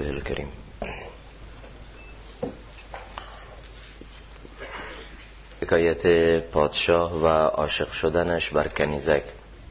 الکریم. حکایت پادشاه و عاشق شدنش بر کنیزک.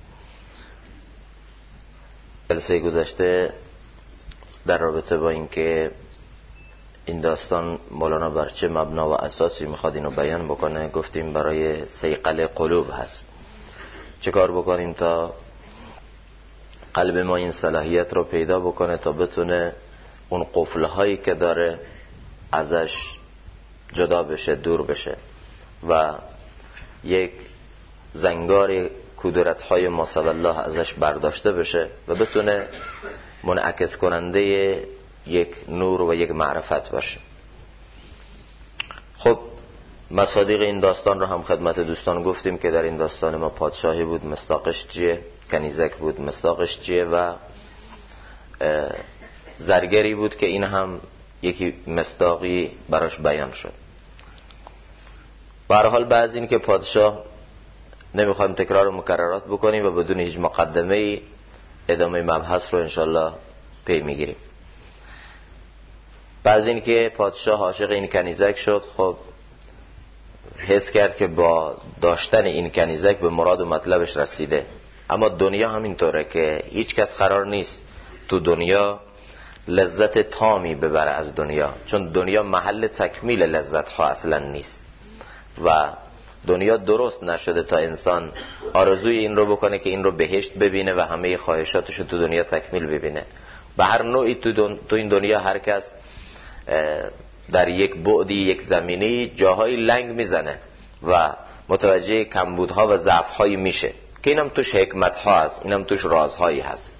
جلسه گذشته در رابطه با اینکه این داستان مولانا بر چه مبنا و اساسی میخواد اینو بیان بکنه، گفتیم برای صیقل قلوب هست. چه کار بکنیم تا قلب ما این صلاحیت رو پیدا بکنه تا بتونه اون قفلهایی که داره ازش جدا بشه، دور بشه و یک زنگار کدورت‌های ماسب الله ازش برداشته بشه و بتونه منعکس کننده یک نور و یک معرفت باشه. خب مصادیق این داستان رو هم خدمت دوستان گفتیم که در این داستان ما پادشاهی بود، مصداقش چیه؟ کنیزک بود، مصداقش چیه؟ و زرگری بود که این هم یکی مصداقی براش بیان شد. به هر حال بعض این که پادشاه، نمیخوایم تکرار و مکررات بکنیم و بدون هیچ مقدمه ادامه مبحث رو انشالله پی میگیریم. بعض این که پادشاه عاشق این کنیزک شد، خب حس کرد که با داشتن این کنیزک به مراد و مطلبش رسیده. اما دنیا همینطوره که هیچ کس قرار نیست تو دنیا لذت تامی ببره از دنیا، چون دنیا محل تکمیل لذت ها اصلا نیست و دنیا درست نشده تا انسان آرزوی این رو بکنه که این رو بهشت ببینه و همه خواهشاتش رو تو دنیا تکمیل ببینه. به هر نوعی تو این دنیا هر کس در یک بعدی، یک زمینی جاهای لنگ میزنه و متوجه کمبودها و ضعف‌هایی میشه که اینم توش حکمت‌ها هست، اینم توش رازهایی هست.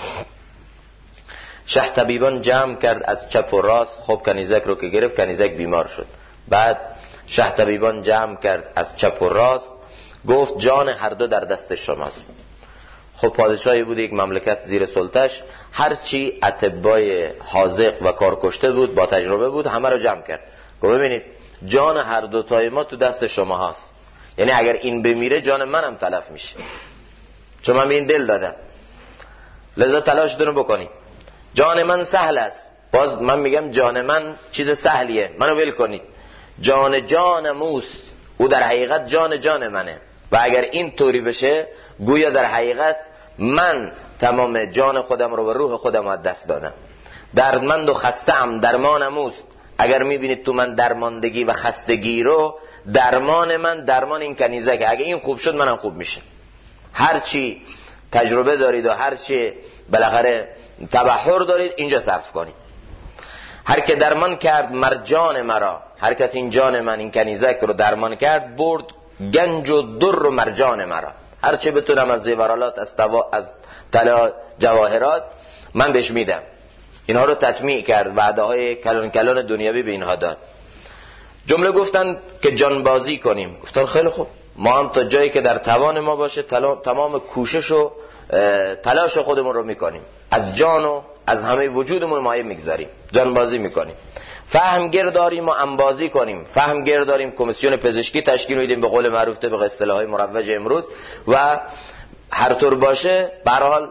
شه طبیبان جمع کرد از چپ و راست. خب کنیزک رو که گرفت، کنیزک بیمار شد. بعد شه طبیبان جمع کرد از چپ و راست، گفت جان هر دو در دست شماست. خب پادشاهی بود، یک مملکت زیر سلطش، هرچی اطبای حاذق و کارکشته بود، با تجربه بود، همه رو جمع کرد. گفت ببینید جان هر دو تای ما تو دست شما هاست، یعنی اگر این بمیره جان منم تلف میشه، چون من به این دل دادم، لذا تلاشتون رو بکنید. جان من سهل است، باز من میگم جان من چیز سهلیه، منو ول کنید. جان موست، او در حقیقت جان منه و اگر این طوری بشه گویا در حقیقت من تمام جان خودم رو و روح خودم رو از دست دادم. دردمند و خسته‌ام، درمانم اوست. اگر میبینید تو من درماندگی و خستگی رو، درمان من درمان این کنیزک، اگر این خوب شد منم خوب میشه. هرچی تجربه دارید و هرچی بالاخره تبحر دارید اینجا صرف کنید. هر که درمان کرد مرجان مرا، هر کس این جان من، این کنیزک رو درمان کرد، برد گنج و در و مرجان مرا. هر چه بتونم از زیورالات، از طلا جواهرات من بهش میدم. اینها رو تطمیع کرد، وعده های کلان کلان دنیوی به اینها داد. جمله گفتن که جانبازی کنیم. گفتن خیلی خوب، ما هم تا جایی که در توان ما باشه تمام کوشش و تلاش خودمون رو میکنیم، از جان و از همه وجودمون مایه میگذاریم، جانبازی میکنیم. فهم گرداریم و انبازی کنیم. فهم گرداریم، کمیسیون پزشکی تشکیل میدیم به قول معروف طبق اصطلاحات مروج امروز و هر طور باشه به هر حال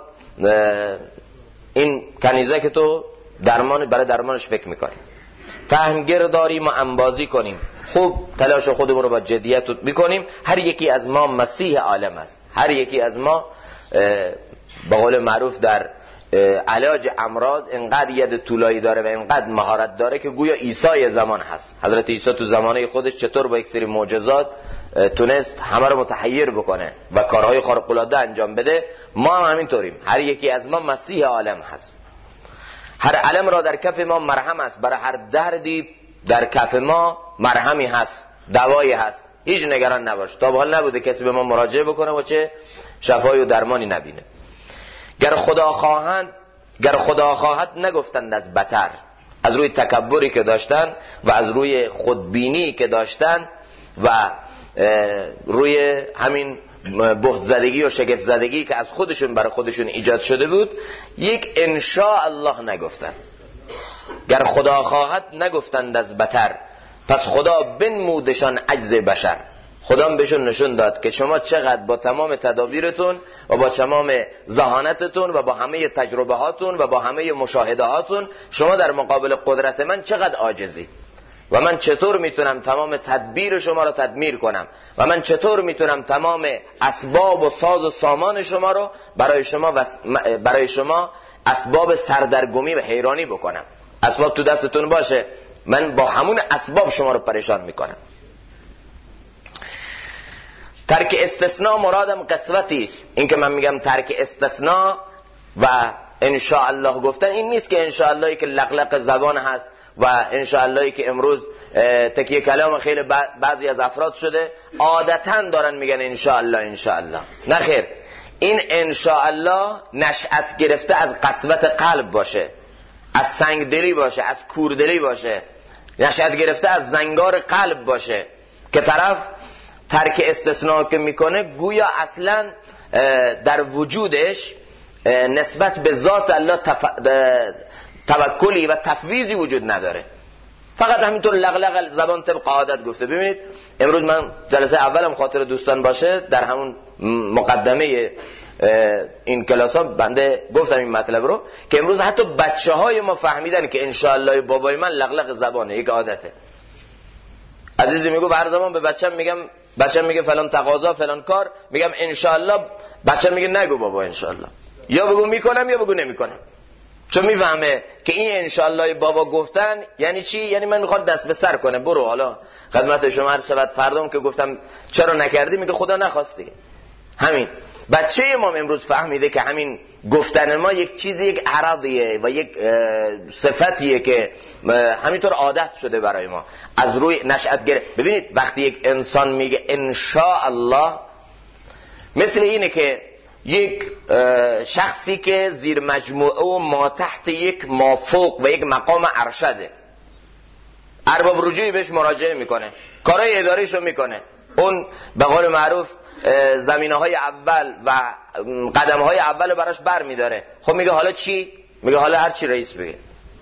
این کنیزک تو برای درمانش فکر میکنیم. فهم گرداریم و انبازی کنیم، خوب تلاش خودمون رو با جدیت میکنیم. هر یکی از ما مسیح عالم است. هر یکی از ما به قول معروف در علاج امراض انقدر ید طولایی داره و انقدر مهارت داره که گویا عیسی زمان هست. حضرت عیسی تو زمانه خودش چطور با یک سری معجزات تونست همه رو متحیر بکنه و کارهای خارق العاده انجام بده. ما هم همینطوریم. هر یکی از ما مسیح عالم هست. هر علم را در کف ما مرهم است. برای هر دردی در کف ما مرهمی هست، دوایی هست. هیچ نگران نباش. تا به حال نبوده کسی به ما مراجعه بکنه و چه شفای و درمانی نبینه. گر خدا خواهد نگفتند از بتر، از روی تکبری که داشتن و از روی خودبینی که داشتن و روی همین بهت زدگی و شگفت زدگی که از خودشون برای خودشون ایجاد شده بود، یک انشاء الله نگفتن. گر خدا خواهد نگفتند از بتر، پس خدا بنمودشان عجز بشر. خدا بهشون نشون داد که شما چقدر با تمام تدابیرتون و با تمام ذهانتتون و با همه تجربه هاتون و با همه مشاهده هاتون شما در مقابل قدرت من چقدر عاجزید و من چطور میتونم تمام تدبیر شما رو تدمیر کنم و من چطور میتونم تمام اسباب و ساز و سامان شما رو برای شما اسباب سردرگمی و حیرانی بکنم. اسباب تو دستتون باشه، من با همون اسباب شما رو پریشان میکنم. ترک استثناء مرادم قسوتی است. این که من میگم ترک استثناء و انشاءالله گفتن، این نیست که انشاءالله که لقلق زبان هست و انشاءالله که امروز تکیه کلام خیلی بعضی از افراد شده عادتاً دارن میگن انشاءالله انشاءالله. نه خیر، این انشاءالله نشأت گرفته از قسوت قلب باشه، از سنگدلی باشه، از کوردلی باشه، نشأت گرفته از زنگار قلب باشه که طرف ترک استثناء که میکنه گویا اصلا در وجودش نسبت به ذات الله توکلی و تفویضی وجود نداره، فقط همینطور لغلق زبان طبق عادت گفته. ببینید امروز من جلسه اولم خاطر دوستان باشه، در همون مقدمه این کلاس ها بنده گفتم این مطلب رو که امروز حتی بچه های ما فهمیدن که انشاءالله بابای من لغلق زبانه، یک عادته. عزیزی میگو هر زمان به بچه‌م میگه فلان تقاضا فلان کار، میگم انشاءالله، بچه‌م میگه نگو بابا انشاءالله، یا بگو میکنم یا بگو نمیکنم، چون میفهمه که این انشاءالله بابا گفتن یعنی چی؟ یعنی من میخواد دست به سر کنه، برو حالا خدمت شما هر شود فردام که گفتم چرا نکردی، میگه خدا نخواست دیگه. همین بچه ما امروز فهمیده که همین گفتن ما یک چیزی، یک عرضیه و یک صفتیه که همینطور عادت شده برای ما از روی نشأت گرفت. ببینید وقتی یک انسان میگه انشاءالله، مثل اینه که یک شخصی که زیر مجموعه و ما تحت یک مافوق و یک مقام ارشده، ارباب رجوعی بهش مراجعه میکنه، کارهای اداریشو میکنه، اون به قول معروف زمینه های اول و قدم های اول براش بر میداره. خب میگه حالا چی؟ میگه حالا هرچی رئیس بگه،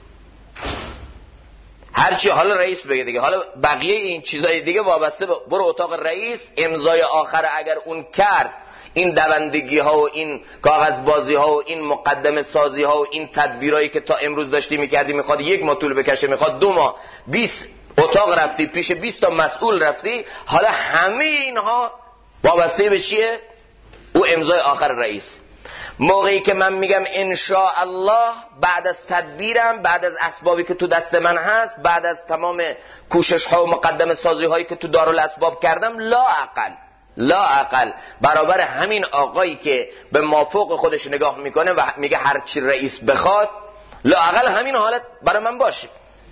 هرچی حالا رئیس بگه دیگه، حالا بقیه این چیزای دیگه وابسته برو اتاق رئیس، امضای آخر اگر اون کرد، این دوندگی ها و این کاغذ بازی ها و این مقدمه سازی ها و این تدبیرایی که تا امروز داشتی میکردی، میخواد یک ماه طول بکشه، میخواد 2 ماه، 20 اتاق رفتی، پیش 20 تا مسئول رفتی، حالا همه اینها وابسته به چیه؟ او امضای آخر رئیس. موقعی که من میگم انشاءالله، بعد از تدبیرم، بعد از اسبابی که تو دست من هست، بعد از تمام کوشش ها و مقدمه سازی هایی که تو دارالاسباب کردم، لا اقل برابر همین آقایی که به مافوق خودش نگاه میکنه و میگه هرچی رئیس بخواد، لا اقل همین حالت برای من باشه،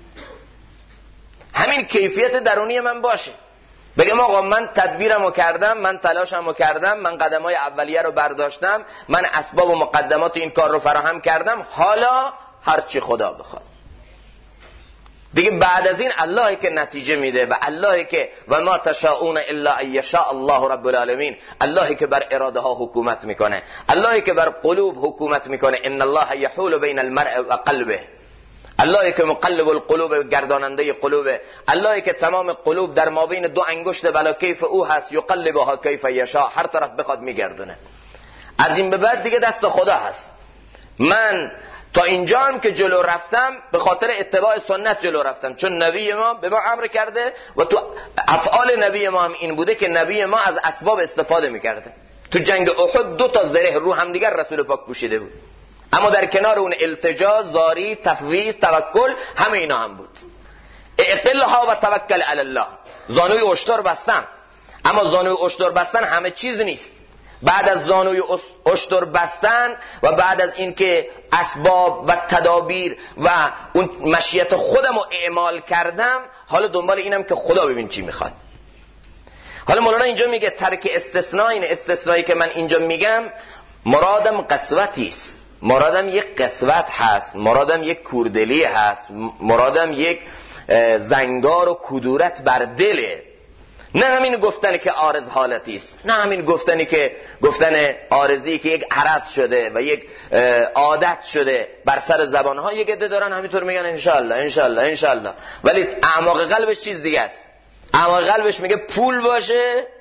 همین کیفیت درونی من باشه. بگم آقا من تدبیرمو کردم، من تلاشمو کردم، من قدمای اولیه رو برداشتم، من اسباب و مقدمات این کار رو فراهم کردم، حالا هرچی خدا بخواد دیگه. بعد از این اللهی که نتیجه میده و اللهی که و ما تشاءون الا ان یشاء الله رب العالمین، اللهی که بر اراده ها حکومت میکنه، اللهی که بر قلوب حکومت میکنه. ان الله یحول بین المرء و قلبه، اللهی که مقلب القلوب، گرداننده قلوبه، اللهی که تمام قلوب در مابین 2 انگشت بلا کیف او هست، یقلبها کیف یشاء، هر طرف بخواد میگردونه. از این به بعد دیگه دست خدا هست. من تا اینجا هم که جلو رفتم به خاطر اتباع سنت جلو رفتم، چون نبی ما به ما امر کرده و تو افعال نبی ما هم این بوده که نبی ما از اسباب استفاده میکرده. تو جنگ احد 2 تا زره رو هم دیگر رسول پاک پوشیده بود، اما در کنار اون التجا، زاری، تفویض، توکل، همه اینا هم بود. اقلها و توکل علی الله، زانوی اشتر بستن، اما زانوی اشتر بستن همه چیز نیست. بعد از زانوی اشتر بستن و بعد از اینکه اسباب و تدابیر و اون مشیت خودم رو اعمال کردم، حالا دنبال اینم که خدا ببین چی میخواد. حالا مولانا اینجا میگه ترک استثناء، این استثنایی که من اینجا میگم مرادم قسوتی است، مرادم یک قسوت هست، مرادم یک کوردلی هست، مرادم یک زنگار و کدورت بر دله. نه همین گفتنی که عارض حالتی است، نه همین گفتنی که گفتن عارضی که یک عرض شده و یک عادت شده بر سر زبانها. یک عده دارن همینطور میگن انشالله انشالله انشالله، ولی اعماق قلبش چیز دیگه است. اعماق قلبش میگه پول باشه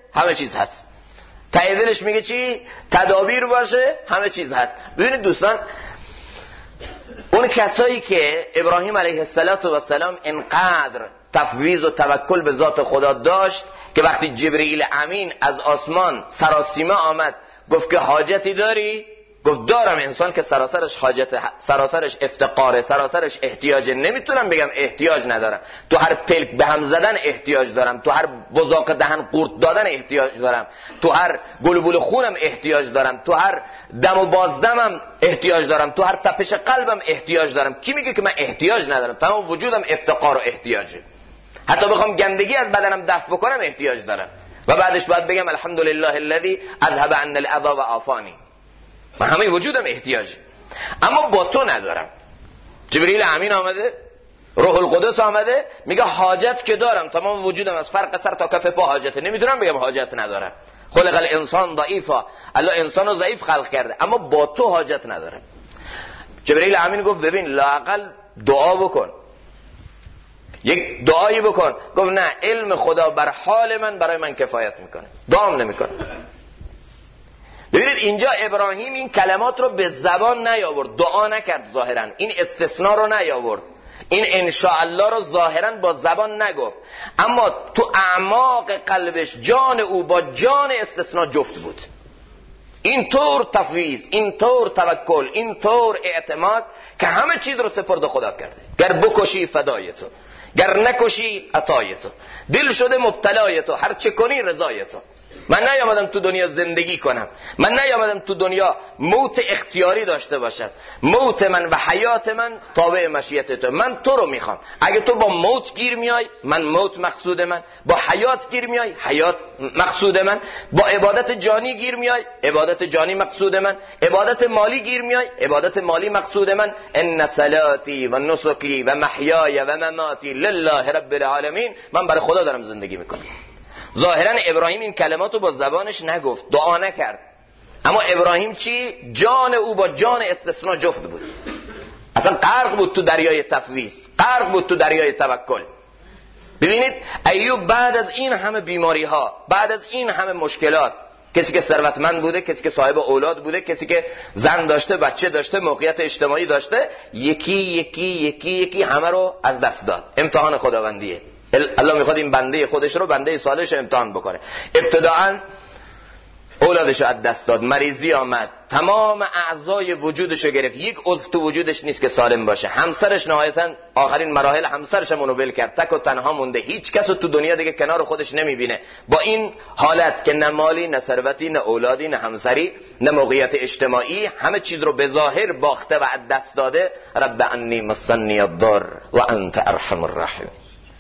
همه چیز هست. ته دلش میگه چی؟ تدابیر باشه همه چیز هست. ببینید دوستان، اون کسایی که ابراهیم علیه السلام انقدر تفویض و توکل به ذات خدا داشت که وقتی جبرئیل امین از آسمان سراسیمه آمد گفت که حاجتی داری؟ گفت دارم. انسان که سراسرش حاجت، سراسرش افتقاره، سراسرش احتیاجه، نمیتونم بگم احتیاج ندارم. تو هر پلک به هم زدن احتیاج دارم، تو هر بزاق دهن قورت دادن احتیاج دارم، تو هر گلوبول خونم احتیاج دارم، تو هر دم و بازدمم احتیاج دارم، تو هر تپش قلبم احتیاج دارم. کی میگه که من احتیاج ندارم؟ تمام وجودم افتقار و احتیاجه. حتی بخوام گندگی از بدنم دفع بکنم احتیاج دارم و بعدش باید بگم الحمدلله الذی اذهب عن الاذى و عافانی. من همه وجودم احتیاجه، اما با تو ندارم. جبرئیل امین آمده، روح القدس آمده، میگه حاجت که دارم، تمام وجودم از فرق سر تا کف پا حاجته، نمیدونم بگم حاجت ندارم. خلق الانسان ضعیفا، الله انسانو ضعیف خلق کرده، اما با تو حاجت ندارم. جبرئیل امین گفت ببین لااقل دعا بکن، یک دعایی بکن. گفت نه، علم خدا بر حال من برای من کفایت میکنه، دعام نمیکنه. ببینید اینجا ابراهیم این کلمات رو به زبان نیاورد، دعا نکرد ظاهرا، این استثناء رو نیاورد، این انشاءالله رو ظاهرا با زبان نگفت، اما تو اعماق قلبش جان او با جان استثناء جفت بود. این طور تفویض، این طور توکل، این طور اعتماد که همه چیز رو سپرد خدا کرده. گر بکشی فدای تو، گر نکشی عطای تو، دل شده مبتلای تو، هر چه کنی رضای تو. من نیامدم تو دنیا زندگی کنم، من نیامدم تو دنیا موت اختیاری داشته باشم. موت من و حیات من تابع مشیت تو. من تو رو میخوام. اگه تو با موت گیر میای، من موت مقصود من. با حیات گیر میای، حیات مقصود من. با عبادت جانی گیر میای، عبادت جانی مقصود من. عبادت مالی گیر میای، عبادت مالی مقصود من. ان صلاتی و نسکی و محیای و مماتی لله رب العالمین. من برای خدا دارم زندگی میکنم. ظاهرا ابراهیم این کلماتو با زبانش نگفت، دعا نکرد، اما ابراهیم چی؟ جان او با جان استثناء جفت بود. اصلا غرق بود تو دریای تفویض، غرق بود تو دریای توکل. ببینید ایوب بعد از این همه بیماری ها، بعد از این همه مشکلات، کسی که ثروتمند بوده، کسی که صاحب اولاد بوده، کسی که زن داشته، بچه داشته، موقعیت اجتماعی داشته، یکی یکی یکی یکی همه رو از دست داد. امتحان خداوندیه. الله میخواد این بنده خودش رو، بنده صالحش امتحان بکنه. ابتداعا اولادش رو از دست داد، مریضی آمد، تمام اعضای وجودش رو گرفت، یک عضو تو وجودش نیست که سالم باشه. همسرش نهایتا آخرین مراحل همسرش هم اونو ول کرد، تک و تنها مونده، هیچ کس رو تو دنیا دیگه کنار خودش نمیبینه. با این حالت که نه مالی، نه ثروتی، نه اولادی، نه همسری، نه موقعیت اجتماعی، همه چیز رو به ظاهر باخته و از دست داده. رب انی مسنی الضر و انت ارحم الراحمین.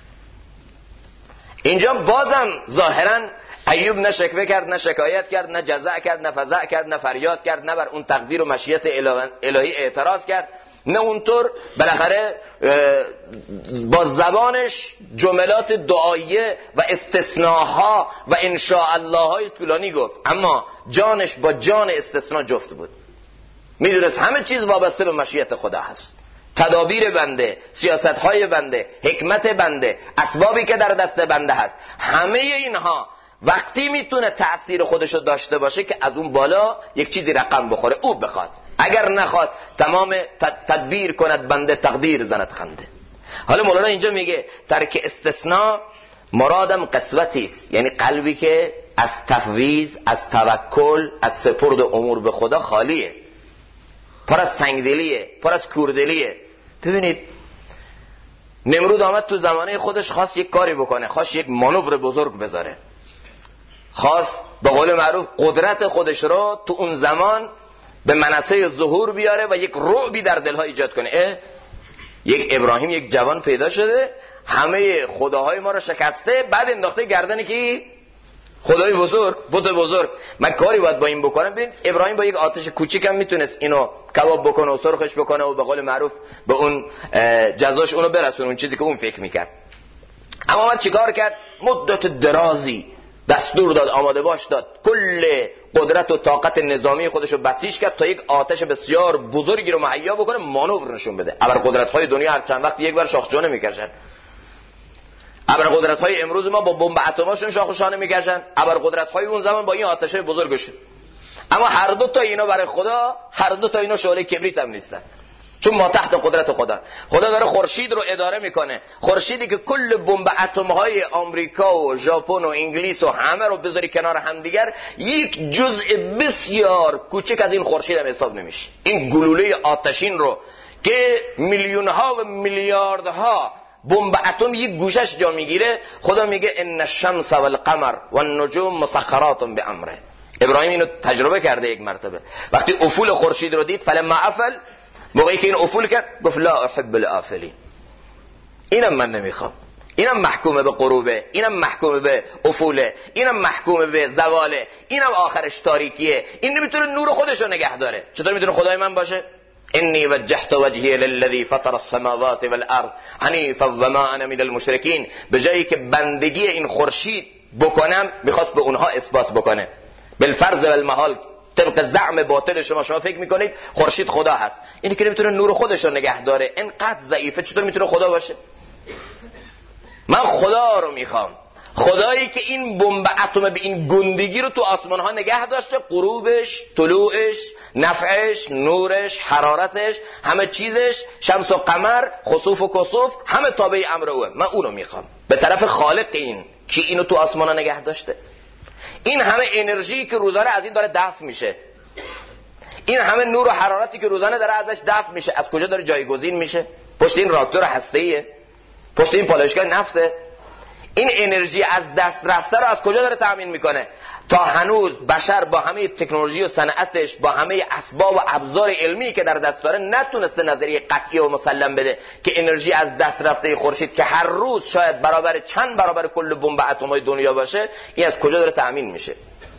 اینجا بازم ظاهرا ایوب نه شکوه کرد، نه شکایت کرد، نه جزع کرد، نه فزع کرد، نه فریاد کرد، نه بر اون تقدیر و مشیت الهی اعتراض کرد، نه اونطور بالاخره با زبانش جملات دعایه و استثناها و انشاءالله های طولانی گفت، اما جانش با جان استثناء جفت بود. میدونست همه چیز وابسته به مشیت خدا هست. تدابیر بنده، سیاست‌های بنده، حکمت بنده، اسبابی که در دست بنده هست، همه اینها وقتی میتونه تأثیر خودشو داشته باشه که از اون بالا یک چیزی رقم بخوره، او بخواد. اگر نخواد تمام تدبیر کند بنده، تقدیر زند خنده. حالا مولانا اینجا میگه ترک استثناء مرادم قسوتی است، یعنی قلبی که از تفویض، از توکل، از سپرد امور به خدا خالیه، پر از سنگدلیه، پر از کوردلیه. ببینید نمرود آمد تو زمانه خودش، خواست یک کاری بکنه، خواست یک مانور بزرگ بذاره، خواست به قول معروف قدرت خودش رو تو اون زمان به منصه ظهور بیاره و یک رعبی در دلها ایجاد کنه. یک ابراهیم، یک جوان پیدا شده، همه خداهای ما رو شکسته، بعد انداخته گردن کی؟ خدای بزرگ، بت بزرگ. من کاری باید با این بکنم. ببین ابراهیم با یک آتش کوچیکم میتونست اینو کباب بکنه و سرخش بکنه و به قول معروف به اون جزاش اونو برسونه، اون چیزی که اون فکر میکرد. اما من چیکار کرد؟ مدت درازی دستور داد، آماده باش داد، کل قدرت و طاقت نظامی خودشو بسیج کرد تا یک آتش بسیار بزرگی رو مهیا بکنه، مانور نشون بده. ابر قدرت‌های دنیا هر چند وقت یک بار شاخ جونه میکشن. ابرقدرت‌های امروز ما با بمب اتماشون شاخ و شانه میکشن، ابرقدرت‌های اون زمان با این آتش‌های بزرگشون. اما هر دو تا اینا برای خدا، هر دو تا اینا شعله کبریت هم نیستن، چون ما تحت قدرت خدا داره خورشید رو اداره میکنه. خورشیدی که کل بمب اتم‌های آمریکا و ژاپن و انگلیس و همه رو بذاری کنار همدیگر، یک جزء بسیار کوچک از این خورشید هم حساب نمیشه. این گلوله آتشین رو که میلیون‌ها و میلیاردها بمب اتم یک گوشش جا میگیره، خدا میگه ان الشمس والقمر والنجوم مسخرات بامره. ابراهیم اینو تجربه کرده یک مرتبه، وقتی افول خورشید رو دید، فلما افل، موقعی که این افول کرد گفت لا احب الافلین، اینم من نمیخوام، اینم محکومه به غروبه، اینم محکومه به افوله، اینم محکومه به زواله، اینم آخرش تاریکیه، این نمیتونه نور خودش رو نگه داره. چطور میتونه خدای من باشه؟ انی وجهت وجهی للذی فطر السماوات والارض حنیفا وما انا من المشرکین. به جایی که بندگی این خورشید بکنم، میخواست به اونها اثبات بکنه. بالفرض والمحال، طبق زعم باطل شما فکر میکنید خورشید خدا هست، اینی که نمیتونه نور خودش رو نگه داره، اینقدر ضعیفه، چطور میتونه خدا باشه؟ من خدا رو میخوام، خدایی که این بمب اتم به این گندگی رو تو آسمان ها نگه داشته، غروبش، طلوعش، نفعش، نورش، حرارتش، همه چیزش، شمس و قمر، خسوف و کسوف، همه تابع امر اوه. من اونو میخوام، به طرف خالق این که اینو تو آسمان ها نگه داشته. این همه انرژی که روزانه از این داره دفع میشه، این همه نور و حرارتی که روزانه داره ازش دفع میشه، از کجا داره جایگزین میشه؟ پشت این راکتور هسته‌ایه، پشت این پالایشگاه نفته. این انرژی از دست رفته رو از کجا داره تامین میکنه؟ تا هنوز بشر با همه تکنولوژی و صنعتش، با همه اسباب و ابزار علمی که در دست داره، نتونسته نظریه قطعی و مسلم بده که انرژی از دست رفته خورشید که هر روز شاید برابر چند برابر کل بمب اتم‌های دنیا باشه، این از کجا داره تامین میشه؟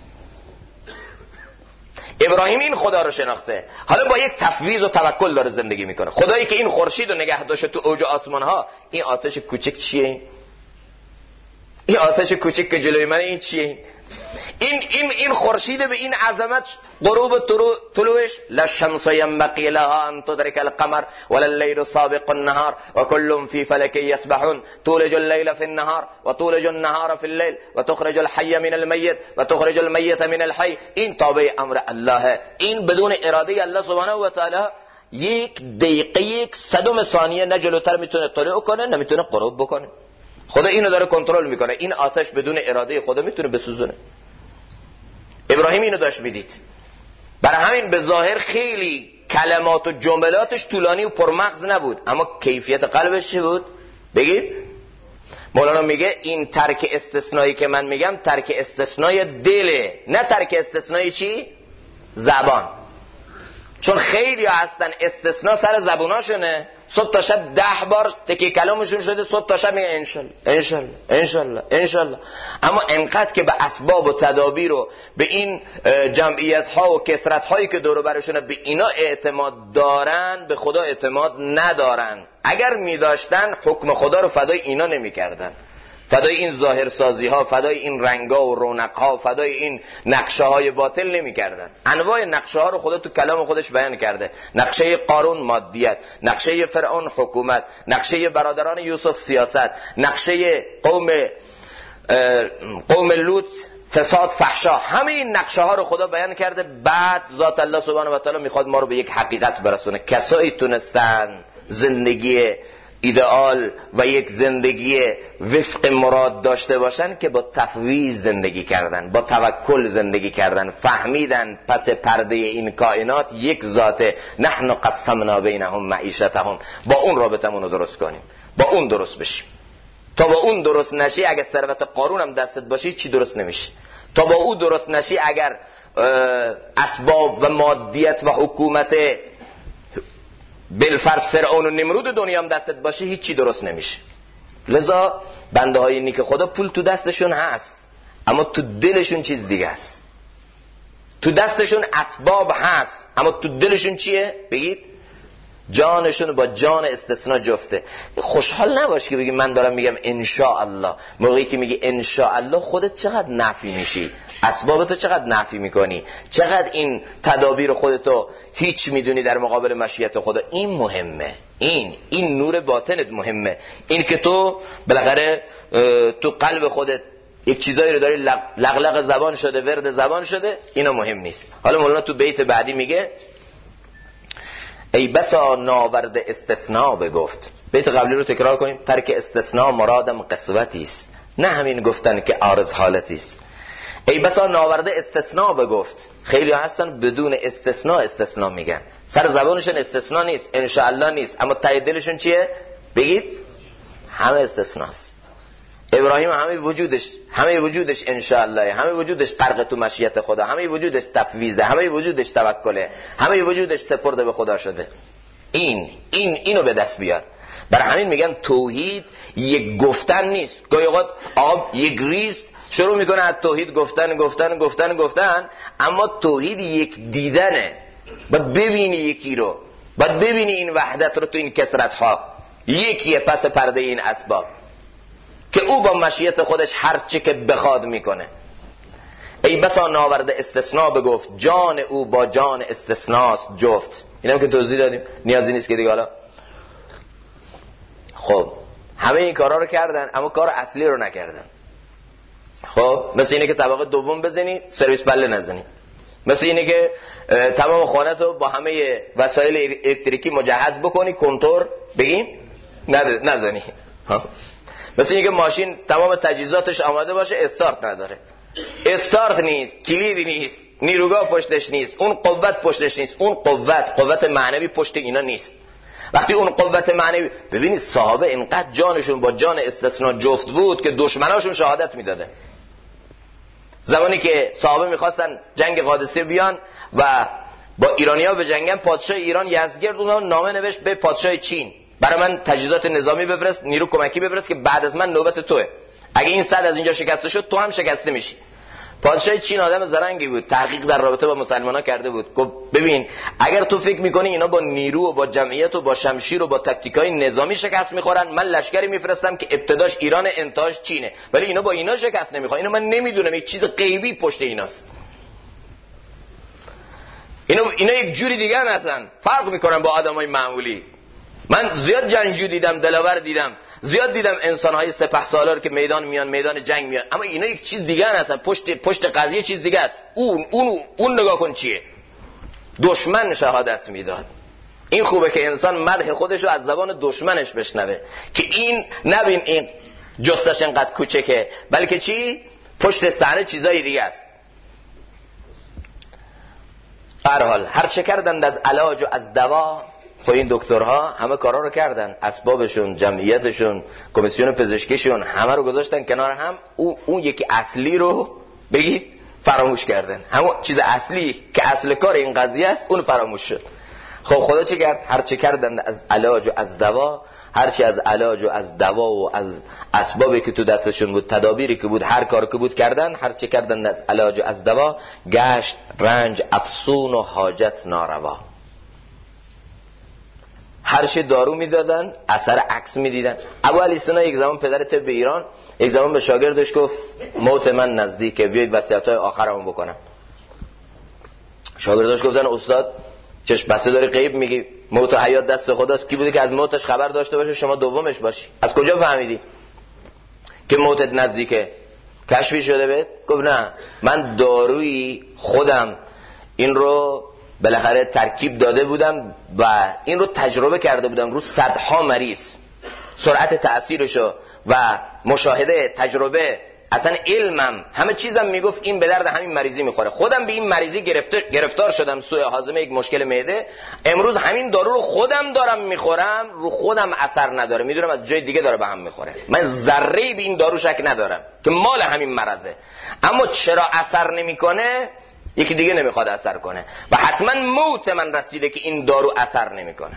ابراهیم این خدا رو شناخته، حالا با یک تفویض و توکل داره زندگی میکنه. خدایی که این خورشید رو نگه داشته تو اوج آسمان ها، این آتش کوچک چیه؟ این آتش کوچک که جلوی من این چیه؟ این خورشید به این عظمت، غروب طلوعش، لا الشمس ينبغي لها ان تدرك القمر ولا الليل سابق النهار وكل في فلك يسبحون تولج الليل في النهار وتولج النهار في الليل وتخرج الحي من الميت وتخرج الميت من الحي. این تابع امر الله، این بدون اراده الله سبحانه و تعالی یک دقیقه، یک صدم ثانیه نه جلوتر میتونه طلوع کنه نه میتونه غروب بکنه. خدا اینو داره کنترل میکنه. این آتش بدون اراده خدا میتونه بسوزونه. ابراهیم اینو داشت میدید، برای همین به ظاهر خیلی کلمات و جملاتش طولانی و پرمغز نبود، اما کیفیت قلبش چی بود؟ بگید. مولانا میگه این ترک استثنایی که من میگم ترک استثنای دله، نه ترک استثنای چی؟ زبان. چون خیلی هستن استثناء سر زبوناشونه، صبح تا شب 10 بار تکی کلامشون شده، صبح تا شب میگه انشالله انشالله انشالله انشالله، اما انقدر که به اسباب و تدابیر و به این جمعیت ها و کثرت هایی که دور و برشونه به اینا اعتماد دارن، به خدا اعتماد ندارن. اگر میداشتن حکم خدا رو فدای اینا نمیکردن، فدای این ظاهرسازی ها، فدای این رنگا و رونق ها، فدای این نقشه های باطل نمی کردن. انواع نقشه ها رو خدا تو کلام خودش بیان کرده. نقشه قارون مادیت، نقشه فرعون حکومت، نقشه برادران یوسف سیاست، نقشه قوم لوط فساد فحشا. همه این نقشه ها رو خدا بیان کرده. بعد ذات الله سبحانه و تعالی میخواد ما رو به یک حقیقت برسونه. کسایی تونستن زندگی ایدئال و یک زندگی وفق مراد داشته باشن که با تفویض زندگی کردن، با توکل زندگی کردن، فهمیدن پس پرده این کائنات یک ذاته. نحن قسمنا بینهم معیشتهم، با اون رابطمون رو درست کنیم، با اون درست بشیم. تا با اون درست نشی، اگر ثروت قارون هم دستت باشی چی درست نمیشه. تا با اون درست نشی، اگر اسباب و مادیت و حکومت بالفرض فرعون و نمرود دنیا هم دستت باشه، هیچی درست نمیشه. لذا بنده های نیک خدا پول تو دستشون هست، اما تو دلشون چیز دیگه است. تو دستشون اسباب هست، اما تو دلشون چیه؟ بگید. جانشون با جان استثناء جفته. خوشحال نباش که بگی من دارم میگم انشاءالله. موقعی که میگی انشاءالله خودت چقدر نفی میشی، اسبابتو چقدر نفی میکنی، چقدر این تدابیر خودتو هیچ میدونی در مقابل مشیت خدا. این مهمه، این نور باطنت مهمه. این که تو بالاخره تو قلب خودت یک چیزایی رو داری لغلق زبان شده، ورد زبان شده، اینا مهم نیست. حالا مولانا تو بیت بعدی میگه ای بسا ناورد استثناء بگفت. بیت قبلی رو تکرار کنیم. ترک استثناء مرادم قسوتی است، نه همین گفتن که عارض حالتی است. ای بسا ناورده استثناء بگفت. خیلی هستن بدون استثناء میگن، سر زبانشون استثناء نیست، انشاءالله نیست، اما ته دلشون چیه؟ بگید همه استثناست. ابراهیم همه وجودش انشاءالله، همه وجودش غرق تو مشیت خدا، همه وجودش تفویضه، همه وجودش توکله، همه وجودش سپرده به خدا شده. اینو به دست بیار. برای همین میگن توحید یک گفتن نیست. گاهی اوقات آقا یک ریز شروع میکنه از توحید گفتن، اما توحید یک دیدنه. باید ببینی یکی رو، باید ببینی این وحدت رو تو این کثرت ها، یکیه پس پرده این اسباب که او با مشیت خودش هر چی که بخواد میکنه. ای بسا ناورده استثناء بگفت، جان او با جان استثناست جفت. اینم که توضیح دادیم، نیازی نیست که دیگه. حالا خب همه این کارا رو کردن اما کار اصلی رو نکردن. خب مثل اینه که طبقه دوم بزنی سرویس بله نزنی، مثل اینه که تمام خانه‌تو با همه وسایل الکتریکی مجهز بکنی کنتور بگیم نزنی. مثل اینه که ماشین تمام تجهیزاتش آماده باشه استارت نداره، استارت نیست، کلیدی نیست، نیروگاه پشتش نیست، اون قوت پشتش نیست، اون قوت معنوی پشت اینا نیست. وقتی اون قوت معنوی، ببینید صحابه اینقدر جانشون با جان استثناء جفت بود که دشمناشون شهادت میداده. زمانی که صحابه میخواستن جنگ قادسیه بیان و با ایرانی‌ها به جنگن، پادشاه ایران یزدگرد اونها نامه نوشت به پادشاه چین برای من تجهیزات نظامی بفرست، نیرو کمکی بفرست که بعد از من نوبت توه، اگه این صد از اینجا شکسته شد تو هم شکسته میشی. پادشاه چین آدم زرنگی بود، تحقیق در رابطه با مسلمان‌ها کرده بود. گفت ببین اگر تو فکر میکنی اینا با نیرو و با جمعیت و با شمشیر و با تاکتیکای نظامی شکست میخورن، من لشکری میفرستم که ابتداش ایران انتهاش چینه، ولی اینا با اینا شکست نمیخورن. اینو من نمیدونم، یک چیز غیبی پشت ایناست. اینا یک جوری دیگه هستن، فرق میکنن با آدمای معمولی. من زیاد جنگجو دیدم، دلاور دیدم، زیاد دیدم انسان‌های سپهسالار که میدان جنگ میان، اما اینا یک چیز دیگه هستن، پشت قضیه چیز دیگه است. اون نگاه کن چیه، دشمن شهادت میداد. این خوبه که انسان مدح خودشو از زبان دشمنش بشنوه که این نبین این جستش انقدر کوچکه، بلکه چی پشت صحنه چیزای دیگه است. هر حال هر چه کردند از علاج و از دوا، خب این دکترها همه کارا رو کردن، اسبابشون، جمعیتشون، کمیسیون پزشکیشون همه رو گذاشتن کنار هم، اون یکی اصلی رو بگید فراموش کردن. همون چیز اصلی که اصل کار این قضیه است اون فراموش شد. خب خدا چه کرد؟ هر چه کردن از علاج و از دوا، هر چی از علاج و از دوا و از اسبابی که تو دستشون بود، تدابیری که بود، هر کاری که بود کردن. هر چه کردن از علاج و از دوا، گشت رنج افسون و حاجت ناروا. هر چی دارو میدادن اثر عکس میدیدن. ابو علی سینا یک زمان پدر طب ایران یک زمان به شاگردش گفت موت من نزدیکه، بیایید وصیت‌های آخرمو بکنم. شاگرداش گفتن استاد چش بسته داری غیب میگی، موت و حیات دست خداست، کی بوده که از موتش خبر داشته باشه شما دومش باشی؟ از کجا فهمیدی که موتت نزدیکه؟ کشفی شده بهت؟ گفت نه، من دارویی خودم این رو بالاخره ترکیب داده بودم و این رو تجربه کرده بودم رو صدها مریض، سرعت تأثیرشو و مشاهده، تجربه، اصلا علمم، همه چیزم میگفت این به درد همین مریضی میخوره. خودم به این مریضی گرفتار شدم، سوء هاضمه، یک مشکل معده. امروز همین دارو رو خودم دارم میخورم، رو خودم اثر نداره، میدونم از جای دیگه داره به هم میخوره. من ذره به این دارو شک ندارم که مال همین مرضه، اما چرا اثر نمیکنه؟ یکی دیگه نمیخواد اثر کنه و حتما موت من رسیده که این دارو اثر نمیکنه.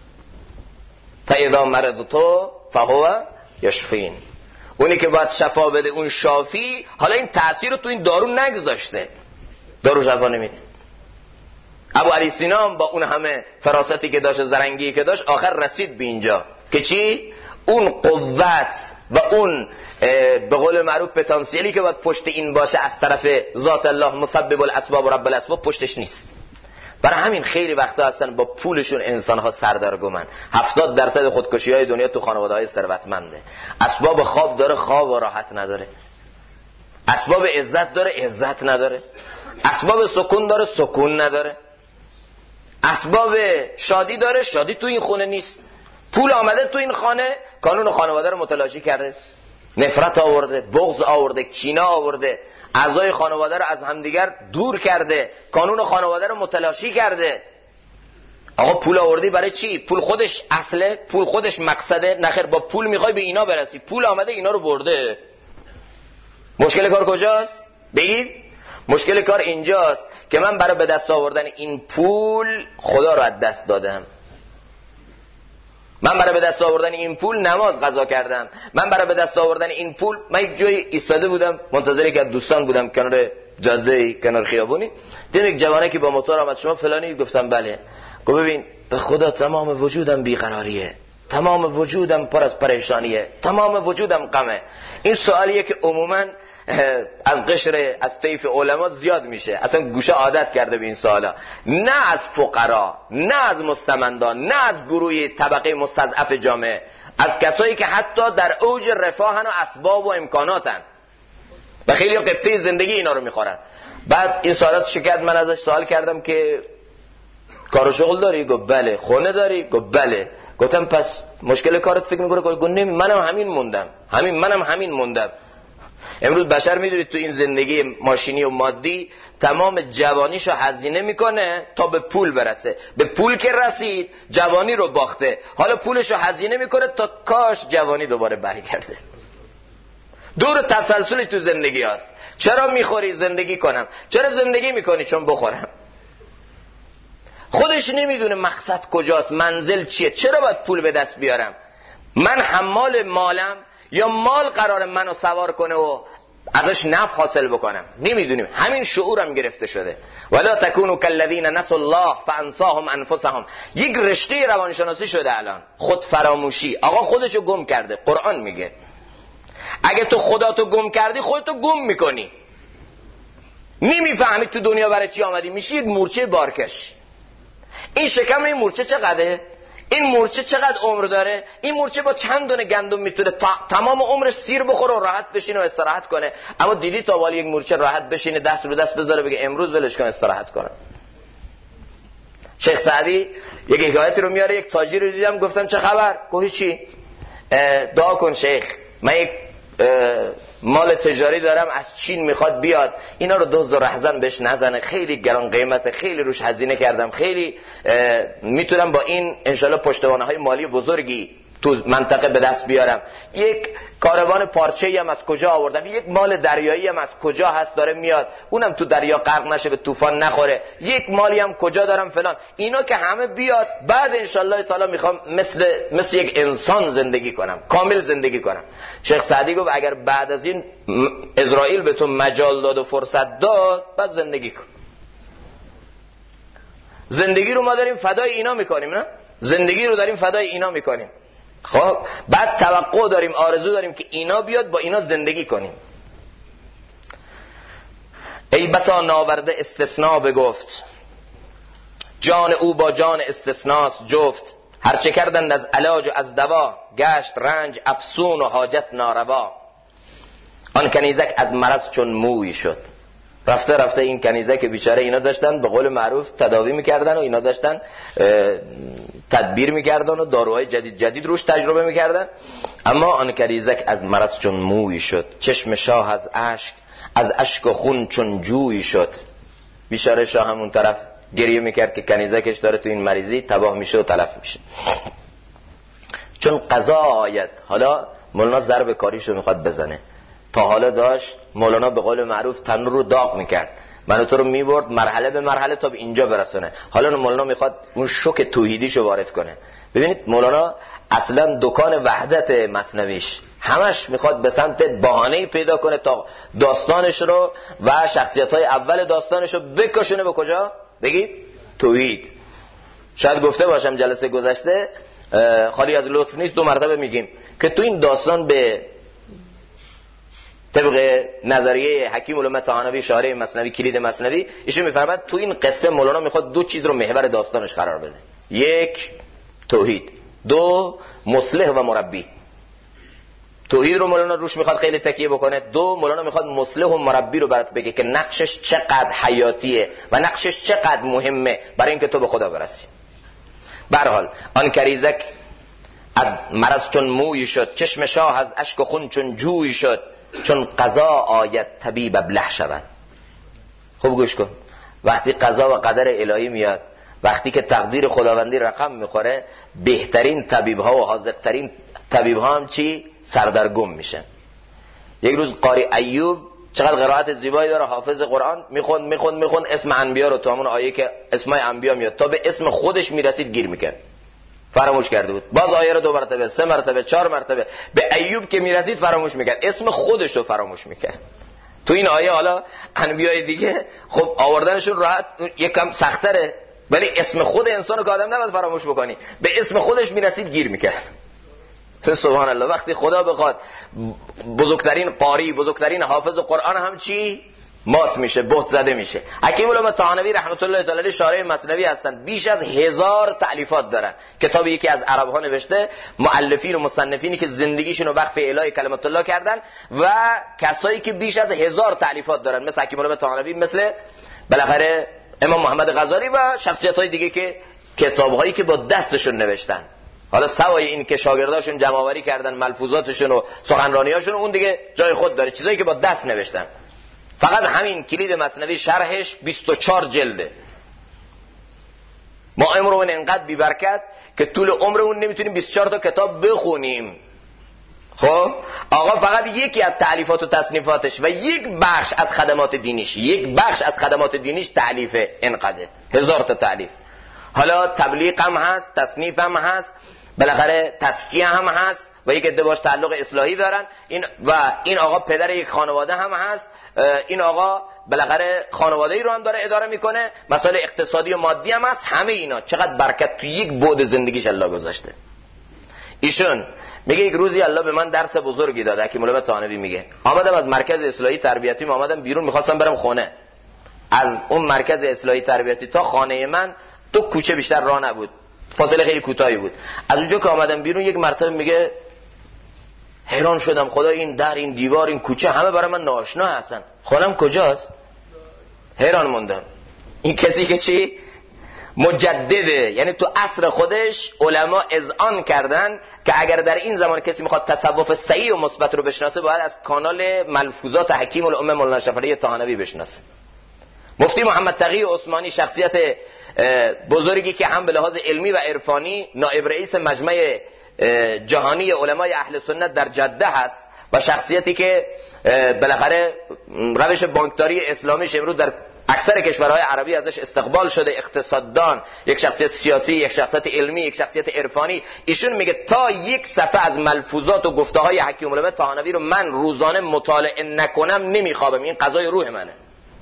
فاذا مرضت فهو یشفین. اونی که باید شفا بده اون شافی، حالا این تأثیر رو تو این دارو نگذاشته، دارو شفا نمیده. ابو علی سینا با اون همه فراستی که داشت، زرنگی که داشت، آخر رسید به اینجا که چی؟ اون قوت و اون به قول معروف پتانسیلی که باید پشت این باشه از طرف ذات الله مسبب الاسباب و رب الاسباب پشتش نیست. برای همین خیلی وقتا هستن با پولشون انسان‌ها سردرگمن. 70% خودکشی‌های دنیا تو خانواده‌های ثروتمنده. اسباب خواب داره، خواب و راحت نداره. اسباب عزت داره، عزت نداره. اسباب سکون داره، سکون نداره. اسباب شادی داره، شادی تو این خونه نیست. پول آمده تو این خانه، کانون خانواده رو متلاشی کرده، نفرت آورده، بغض آورده، کینه آورده، اعضای خانواده رو از همدیگر دور کرده، کانون خانواده رو متلاشی کرده. آقا پول آوردی برای چی؟ پول خودش اصله؟ پول خودش مقصده؟ نخیر، با پول میخوای به اینا برسی. پول آمده اینا رو برده. مشکل کار کجاست؟ بگید. مشکل کار اینجاست که من برای به دست آوردن این پول خدا رو از دست دادم. من برای به دست آوردن این پول نماز قضا کردم. من برای به دست آوردن این پول، من یک جایی ایستاده بودم منتظر یک دوستان بودم کنار جاده، کنار خیابونی، دیدم یک جوانه که با موتور آمد. شما فلانی؟ گفتم بله. گفت ببین به خدا تمام وجودم بیقراریه، تمام وجودم پر از پریشانیه، تمام وجودم غمه. این سوالیه که عموما از قشر از طیف علما زیاد میشه. اصلا گوشه عادت کرده به این سوالا. نه از فقرا، نه از مستمندان، نه از گروه طبقه مستضعف جامعه، از کسایی که حتی در اوج رفاهن و اسباب و امکاناتن و خیلی قبطه زندگی اینا رو میخورن. بعد این سوالات شکرد. من ازش سوال کردم که کار و شغل داری؟ گفت بله. خونه داری؟ گفت بله. گفتم پس مشکل کارت فکر میکنه؟ گفت منم همین موندم. امروز بشر میدونید تو این زندگی ماشینی و مادی تمام جوانیشو هزینه میکنه تا به پول برسه. به پول که رسید جوانی رو باخته، حالا پولشو هزینه میکنه تا کاش جوانی دوباره برگرده. دور تسلسلی تو زندگی هست. چرا میخوری؟ زندگی کنم. چرا زندگی میکنی؟ چون بخورم. خودش نمیدونه مقصد کجاست، منزل چیه. چرا باید پول به دست بیارم؟ من حمال مالم یا مال قرار منو سوار کنه و ازش نفع حاصل بکنم؟ نمیدونیم. همین شعورم گرفته شده. ولا تکونوا کالذین نسوا الله فانساهم انفسهم. یک رشته روانشناسی شده الان خود فراموشی. آقا خودشو گم کرده. قرآن میگه اگه تو خداتو گم کردی خودتو گم میکنی. نمیفهمی تو دنیا برای چی آمدی، میشی یک مورچه بارکش. این شکم این مورچه چقدره؟ این مورچه چقدر عمر داره؟ این مورچه با چند دونه گندم میتونه تمام عمرش سیر بخوره و راحت بشینه و استراحت کنه. اما دیدی تا والی یک مورچه راحت بشینه، دست رو دست بذاره بگه امروز ولش کن استراحت کنه؟ شیخ سعدی یک حکایتی رو میاره. یک تاجر رو دیدم، گفتم چه خبر؟ گفت چی؟ دعا کن شیخ، من یک مال تجاری دارم از چین میخواد بیاد، اینا رو دزد و رهزن بهش نزنه، خیلی گران قیمته، خیلی روش هزینه کردم، خیلی میتونم با این انشالله پشتوانه های مالی بزرگی تو منطقه به دست بیارم. یک کاروان پارچه‌ای هم از کجا آوردم، یک مال دریایی هم از کجا هست داره میاد، اونم تو دریا غرق نشه، به طوفان نخوره، یک مالی هم کجا دارم فلان. اینا که همه بیاد بعد انشالله تعالی میخوام مثل یک انسان زندگی کنم، کامل زندگی کنم. شیخ سعدی گفت اگر بعد از این اسرائیل به تو مجال داد و فرصت داد، بعد زندگی کن. زندگی رو ما داریم فدای اینا میکنیم، نه؟ زندگی رو داریم فدای اینا میکنیم. خب بعد توقع داریم، آرزو داریم که اینا بیاد با اینا زندگی کنیم. ای بسا ناورده استثناء بگفت، جان او با جان استثناست جفت. هرچه کردند از علاج و از دوا، گشت رنج افسون و حاجت ناروا. آن کنیزک از مرض چون موی شد. رفته رفته این کنیزک بیچاره، اینا داشتن به قول معروف تداوی میکردن و اینا داشتن تدبیر میکردن و داروهای جدید روش تجربه میکردن. اما آن کنیزک از مرض چون موی شد. چشم شاه از اشک و خون چون جوی شد. بیچاره شاه همون طرف گریه میکرد که کنیزکش داره تو این مریضی تباه میشه و تلف میشه. چون قضا آید، حالا مولانا ضرب کاریشو میخواد بزنه. تا حالا داشت مولانا به قول معروف تنور رو داغ میکرد، منو تو رو میبرد مرحله به مرحله تا به اینجا برسونه. حالا مولانا میخواد اون شوک توحیدیشو وارد کنه. ببینید مولانا اصلا دکان وحدت مثنویش همش میخواد به سمت بهانه‌ای پیدا کنه تا داستانش رو و شخصیت‌های اول داستانش رو بکشونه به کجا؟ بگید توحید. شاید گفته باشم جلسه گذشته، خالی از لطف نیست، 2 مرتبه میگیم که تو این داستان به طبق نظریه حکیم علامه طحاوی شارح مثنوی کلید مثنوی، ایشون میفرماد تو این قصه مولانا میخواد دو چیز رو محور داستانش قرار بده: یک، توحید; دو، مصلح و مربی. توحید رو مولانا روش میخواد خیلی تکیه بکنه. دو، مولانا میخواد مصلح و مربی رو برات بگه که نقشش چقدر حیاتیه و نقشش چقدر مهمه برای اینکه تو به خدا برسی. به هر حال آن کریزک از مرض چون موی شد، چشم شاه از اشک و خون چون جوی شد، چون قضا آید طبیب ابله شود. خوب گوش کن، وقتی قضا و قدر الهی میاد، وقتی که تقدیر خداوندی رقم میخوره، بهترین طبیب ها و حاذقترین طبیب ها هم چی؟ سردرگم میشن. یک روز قاری ایوب چقدر قرائت زیبایی داره، حافظ قرآن، میخوند اسم انبیا رو، تو همون آیه که اسمای انبیا میاد تا به اسم خودش میرسید گیر میکرد، فراموش کرده بود. باز آیه رو 2 مرتبه 3 مرتبه 4 مرتبه به ایوب که میرسید فراموش میکرد، اسم خودش رو فراموش میکرد. تو این آیه حالا انبیای دیگه خب آوردنشون راحت یکم سختره، ولی اسم خود انسانو که آدم نباید فراموش بکنی، به اسم خودش میرسید گیر میکرد. سبحان الله. وقتی خدا بخواد بزرگترین قاری، بزرگترین حافظ قرآن هم چی؟ مات میشه، بهت زده میشه. حکیم علامه طحاوی رحمت الله تعالی علیه شارح مثنوی هستن، بیش از 1000 تالیفات دارن. کتابی یکی از عرب ها نوشته، مؤلفین و مصنفینی که زندگیشون رو وقف الهی کلمت الله کردن و کسایی که بیش از 1000 تالیفات دارن، مثل حکیم علامه طحاوی، مثل بالاخره امام محمد غزالی و شخصیت های دیگه که کتاب‌هایی که با دستشون نوشتن. حالا سوای این که شاگرداشون جمع آوری کردن ملفوظاتشون و سخنرانیاشون، اون دیگه جای خود داره، چیزایی که با دست نوشتن. فقط همین کلید مثنوی شرحش 24 جلده. ما عمرمون انقدر بی برکت که طول عمرمون نمیتونیم 24 تا کتاب بخونیم. خب آقا فقط یکی از تألیفات و تصنیفاتش و یک بخش از خدمات دینیش تألیف انقدر 1000 تا تألیف. حالا تبلیغ هم هست، تصنیف هم هست، بالاخره تزکیه هم هست و یک عده باش تعلق اصلاحی دارن. این آقا پدر یک خانواده هم هست، این آقا بالاخره خانواده‌ای رو هم داره اداره میکنه، مسائل اقتصادی و مادی هم هست. همه اینا چقدر برکت تو یک بعد زندگیش الله گذاشته. ایشون میگه یک روزی الله به من درس بزرگی داد. حکیم علامه طحاوی میگه آمدم از مرکز اصلاحی تربیتی، آمدم بیرون، میخواستم برم خونه. از اون مرکز اصلاحی تربیتی تا خانه من 2 کوچه بیشتر راه نبود، فاصله خیلی کوتاهی بود. از اونجا که آمدم بیرون یک مرتبه میگه حیران شدم، خدا این در، این دیوار، این کوچه همه برای من ناآشنا هستن، خانم کجاست؟ حیران موندم. این کسی که چی؟ مجدده، یعنی تو عصر خودش علما اذعان کردن که اگر در این زمان کسی میخواد تصوف صحیح و مثبت رو بشناسه باید از کانال ملفوظات حکیم الامه مولانا شفیعی طحاوی بشناسه. مفتی محمد تقی عثمانی شخصیت بزرگی که هم به لحاظ علمی و عرفانی نائب رئیس مجمع جهانی علمای اهل سنت در جده هست و شخصیتی که بالاخره روش بانکداری اسلامیش امروز در اکثر کشورهای عربی ازش استقبال شده، اقتصاددان، یک شخصیت سیاسی، یک شخصیت علمی، یک شخصیت عرفانی. ایشون میگه تا یک صفحه از ملفوظات و گفته های حکیم الامه طحاوی رو من روزانه مطالعه نکنم نمیخوابم، این قضای روح منه.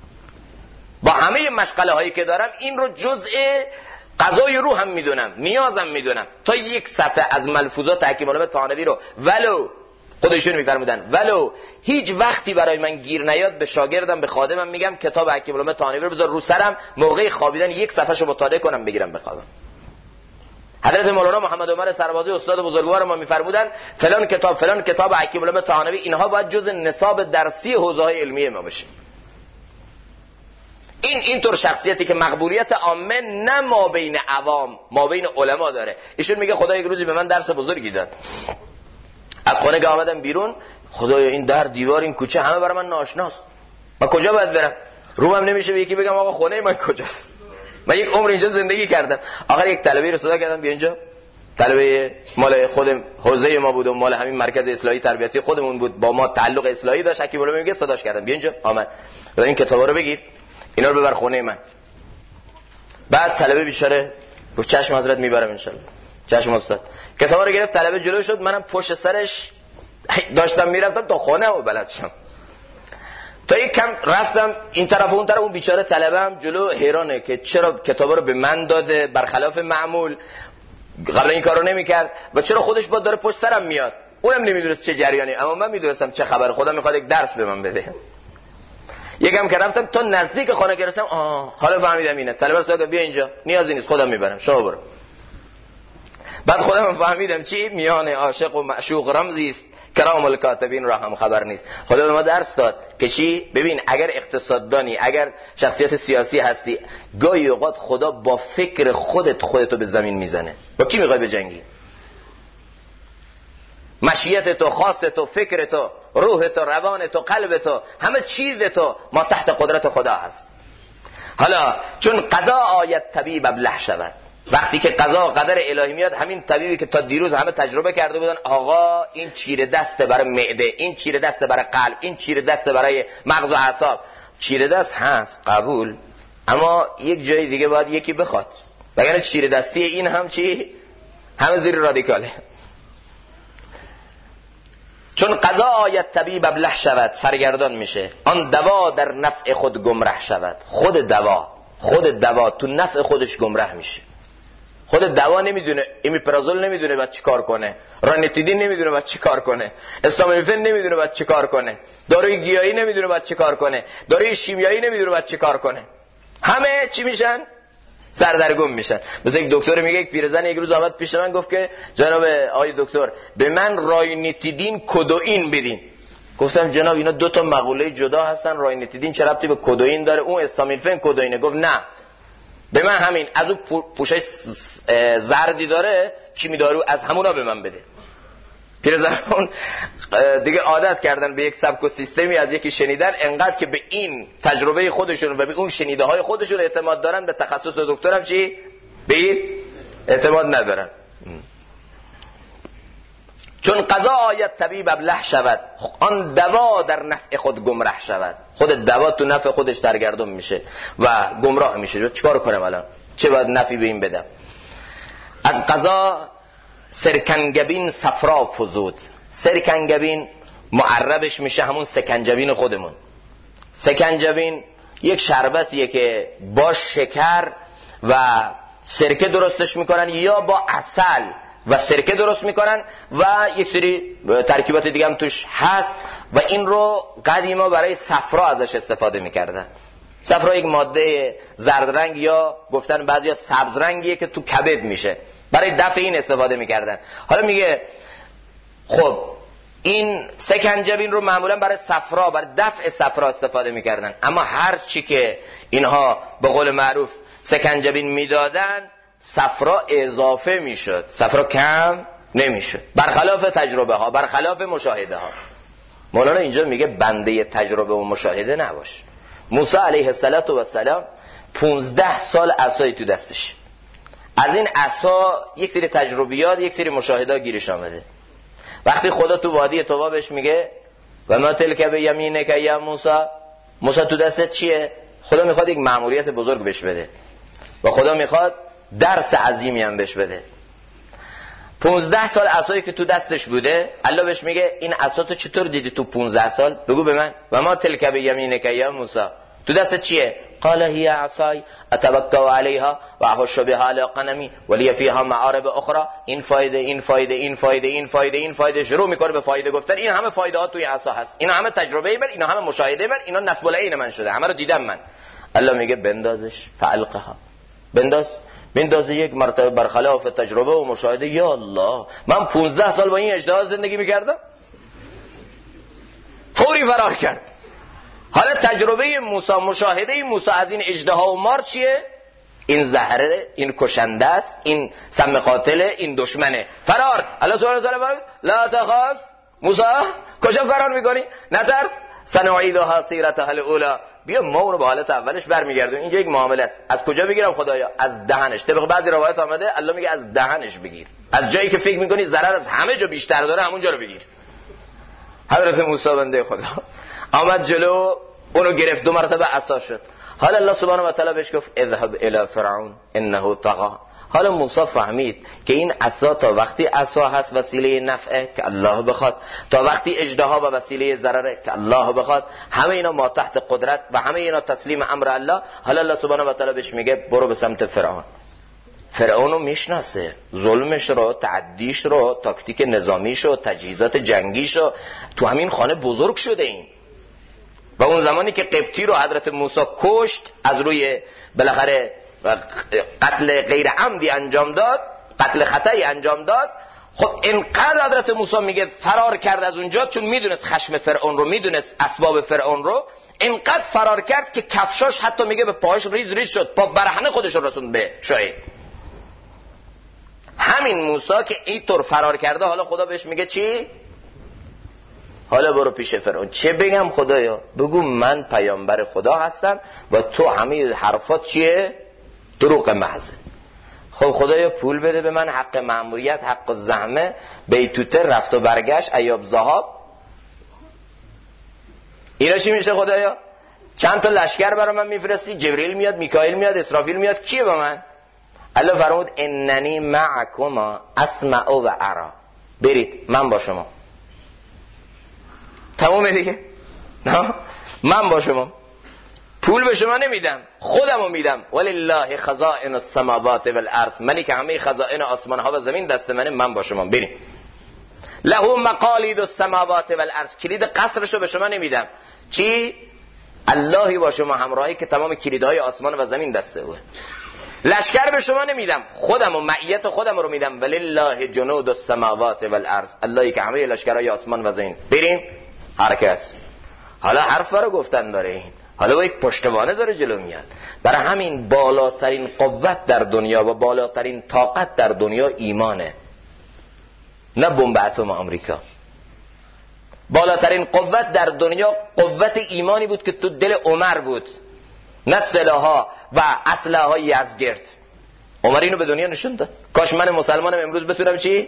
با همه مشغله هایی که دارم این رو جزء قضای روحم میدونم، نیازم میدونم. تا یک صفحه از ملفوظات حکیم الامه طحاوی رو ولو خودشون میفرمودن ولو هیچ وقتی برای من گیر نیاد، به شاگردم، به خادمم میگم کتاب حکیم الامه طحاوی رو بذار رو سرم، موقع خوابیدن یک صفحهشو مطالعه کنم بگیرم بخوابم. حضرت مولانا محمد عمر سربازی استاد بزرگوار ما میفرمودن فلان کتاب حکیم الامه طحاوی، اینها باید جزء نصاب درسی حوزه های علمیه ما بشه. اینطور شخصیتی که مقبولیت عامه نه ما بین عوام ما بین علما داره. ایشون میگه خدا یک روزی به من درس بزرگی داد. از خونه که آمدم بیرون، خدایا این در، دیوار، این کوچه همه برای من ناآشناست. من کجا باید برم؟ رومم نمیشه به یکی بگم آقا خونه من کجاست. من یک عمر اینجا زندگی کردم. آخر یک طلبه رو صدا کردم بیا اینجا. طلبه مال خود حوزه ما بود و مال همین مرکز اصلاحی تربیتی خودمون بود، با ما تعلق اصلاحی داشت. حکیم الامه میگه صداش کردم بیا اینجا. آمد. این کتابا رو بگیر، اینا رو ببر خونه من. بعد طلبه بیچاره گفت چشم حضرت میبرم ان شاء الله. چشم استاد. کتابا رو گرفت، طلبه جلو شد، منم پشت سرش داشتم میرفتم تا خونه و بلد شم. تا یک کم رفتم این طرف و اون طرف، اون بیچاره طلبه هم جلو حیرانه که چرا کتابا رو به من داده برخلاف معمول، قبل این کارو نمیکرد و چرا خودش با داره پشت سرم میاد. اونم نمیدونست چه جریانی، اما من میدونستم چه خبر. خدا میخواد یک درس به من بده. یکم که رفتم تا نزدیک خانه که رسیدم حالا فهمیدم اینه. طلبه ساگه بیا اینجا، نیازی نیست خودم میبرم، شما برو. بعد خودم فهمیدم چی میان عاشق و معشوق رمزی است، کرام الکاتبین را هم خبر نیست. خدا به ما درس داد که چی؟ ببین اگر اقتصاددانی، اگر شخصیت سیاسی هستی، گاهی اوقات خدا با فکر خودتو به زمین میزنه. با کی میخوای بجنگی؟ مشیت تو، خاص تو، فکر تو، روح تو، روان تو، قلب تو، همه چیز تو ما تحت قدرت خدا هست. حالا چون قضا آید طبیب ابله شود. وقتی که قضا و قدر الهی میاد، همین طبیبی که تا دیروز همه تجربه کرده بودن آقا این چیره دسته برای معده، این چیره دسته برای قلب، این چیره دسته برای مغز و اعصاب، چیره دست هست قبول، اما یک جای دیگه باید یکی بخواد، وگرنه چیره دستی این هم چی؟ همه زیر رادیکاله. چون قضا آید طبیب ابله شود، سرگردان میشه، آن دوا در نفع خود گمره شود. خود دوا تو نفع خودش گمره میشه. خود دوا نمیدونه، امیپرازول نمیدونه باید چی کار کنه، رانیتیدین نمیدونه باید چی کار کنه، استامینوفن نمیدونه باید چی کار کنه، داروی گیاهی نمیدونه باید چی کار کنه، داروی شیمیایی نمیدونه باید چی کار کنه. همه چی میشن؟ سردرگم میشن. مثلا یک دکتر میگه، یک پیرزن یک روز آمد پیش من گفت که جناب آقای دکتر به من رانیتیدین کدوئین بدین. گفتم جناب اینا دو تا مقوله جدا هستن، رانیتیدین چه ربطی به کدوئین داره؟ اون استامینوفن کدوئینه. گفت نه، به من همین از اون پوشش زردی داره کیمی دارو، از همونا به من بده. پیرزنان دیگه عادت کردن به یک سبک و سیستمی از یکی شنیدن، انقدر که به این تجربه خودشون و به اون شنیده های خودشون اعتماد دارن، به تخصص دکترم چی؟ به این اعتماد ندارن. چون قضا آید طبیب ابله شود، آن دوا در نفع خود گمراه شود. خود دوا تو نفع خودش درگردون میشه و گمراه میشه. چیکار کنم الان؟ چه باید نفعی به این بدم؟ از قضا سرکنگبین صفرا فزود. سرکنگبین معربش میشه همون سکنجبین خودمون. سکنجبین یک شربتیه که با شکر و سرکه درستش میکنن، یا با عسل و سرکه درست میکنن و یک سری ترکیبات دیگه هم توش هست و این رو قدیما برای صفرا ازش استفاده میکردن. صفرا یک ماده زرد رنگ یا گفتن بعضیا سبز رنگیه که تو کبد میشه، برای دفع این استفاده میکردن. حالا میگه خب این سکنجبین رو معمولا برای صفرا، برای دفع صفرا استفاده میکردن، اما هر چی که اینها به قول معروف سکنجبین میدادن صفرا اضافه میشد، صفرا کم نمیشد، برخلاف تجربه ها، برخلاف مشاهده ها. مولانا اینجا میگه بنده تجربه و مشاهده نباش. موسی علیه السلام 15 سال عصای تو دستش، از این عصا یک سری تجربیات، یک سری مشاهده گیرش آمده. وقتی خدا تو وادی طوا بهش میگه و ما تلک بیمینک یا موسی تو دستت چیه؟ خدا میخواد یک مأموریت بزرگ بهش بده و خدا میخواد درس عظیمی هم بهش بده. 15 سال عصایی که تو دستش بوده، الله بهش میگه این عصا تو چطور دیدی تو 15 سال؟ بگو به من. و ما تلک بیمینک یا موسی، تو دستت چیه؟ قال هی عصای اتوکا علیها و احش بها علی غنمی ولی فیها معارب اخرى. این فایده، این فایده، این فایده، این فایده، این فایده، شروع میکنه به فایده گفتن. این همه فایده ها توی عصا هست، اینا همه تجربه من، اینا همه مشاهده من، اینا نسب العین من شده، همه رو دیدم من. الله میگه بندازش، فالقها، بنداز یک مرتبه برخلاف تجربه و مشاهده. یا الله، من 15 سال با این اجتهاد زندگی میکردم، فوری فرار کرد. حالا تجربه موسی، مشاهده موسی از این اژدها و مار چیه؟ این زهره، این کشنده است، این سم قاتله، این دشمنه. فرار. الله سبحانه و تعالی فرمود لا تخاف موسی، کجا فرار میکنی؟ نترس، سنعیدها سیرتها الاولی، بیا ما اون رو به حالت اولش برمیگردیم. اینجا یک معامله است. از کجا بگیرم خدایا؟ از دهنش. طبق بعضی روایات آمده الله میگه از دهنش بگیر، از جایی که فکر میکنی ضرر از همه جا بیشتر داره همونجا رو بگیر. حضرت موسی بنده خدا آمد جلو، اونو گرفت، 2 مرتبه عصا شد. حالا الله سبحانه و تعالی بهش گفت اذهب الی فرعون انه طغى. حالا موسی فهمید که این عصا تا وقتی عصا هست وسیله نفعه که الله بخواد، تا وقتی اژدها و وسیله ضرره که الله بخواد، همه اینا ما تحت قدرت و همه اینا تسلیم امر الله. حالا الله سبحانه و تعالی بهش میگه برو به سمت فرعون. فرعون رو میشناسه، ظلمش رو، تعدیش رو، تاکتیک نظامیش رو، تجهیزات جنگیش رو. تو همین خانه بزرگ شده این. و اون زمانی که قبطی رو حضرت موسی کشت، از روی بالاخره قتل غیر عمدی انجام داد، قتل خطایی انجام داد، خب اینقدر حضرت موسی میگه فرار کرد از اونجا، چون میدونست خشم فرعون رو، میدونست اسباب فرعون رو، اینقدر فرار کرد که کفشاش حتی میگه به پاهاش ریز ریز شد، پا برهنه خودش رو رسوند به شاهد. همین موسی که اینطور فرار کرده، حالا خدا بهش میگه چی؟ حالا برو پیش فرعون. چه بگم خدایا؟ بگو من پیامبر خدا هستم و تو همه حرفات چیه؟ دروغ محض. خب خدایا پول بده به من، حق مأموریت، حق زحمه، بیتوته، رفت و برگشت، ایاب زهاب. اینا چی میشه خدایا؟ چند تا لشکر برای من میفرستی؟ جبریل میاد، میکائیل میاد، اسرافیل میاد، کیه با من؟ الله فرمود اننی معکما اسمع و ارا. برید من با شما. تمومه دیگه؟ نه من با شما. پول به شما نمیدم، خودمو میدم. ولله خزائن السماوات والارض، منی که همه خزائن آسمان ها و زمین دست منه. من با شما. بریم. له مقالید السماوات والارض، کلید قصرشو به شما نمیدم. چی؟ اللهی با شما همراهی که تمام کلیدهای آسمان و زمین دسته اوه. لشکر به شما نمیدم، خودم و معیت خودم رو میدم. ولله جنود السماوات والارض، اللهی که همه لشکرهای آسمان و زمین. بریم حرکت. حالا حرف رو گفتن داره این، حالا با یک پشتوانه داره جلو میاد. برای همین بالاترین قوت در دنیا و بالاترین طاقت در دنیا ایمانه، نه بمب اتم آمریکا. بالاترین قوت در دنیا قوت ایمانی بود که تو دل عمر بود، نه سلاح‌ها و اسلحه‌های یزگرد. عمر اینو به دنیا نشون داد. کاش من مسلمانم امروز بتونم چی؟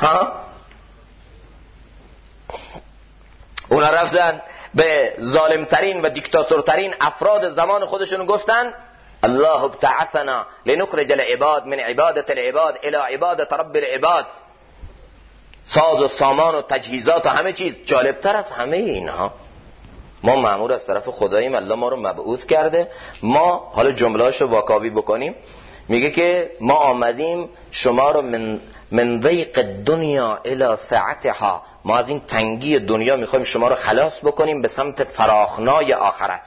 اونا رفتن به ظالمترین و دیکتاتورترین افراد زمان خودشون گفتن الله ابتعثنا لنخرج العباد من عبادت العباد الى عبادت رب العباد. ساز و سامان و تجهیزات و همه چیز. جالبتر از همه اینها ما مأمور از طرف خداییم، الله ما رو مبعوث کرده. ما حالا جمله‌اشو واکاوی بکنیم، میگه که ما آمدیم شما رو من ضیق دنیا الی سعتها، ما از این تنگی دنیا میخوایم شما رو خلاص بکنیم به سمت فراخنای آخرت.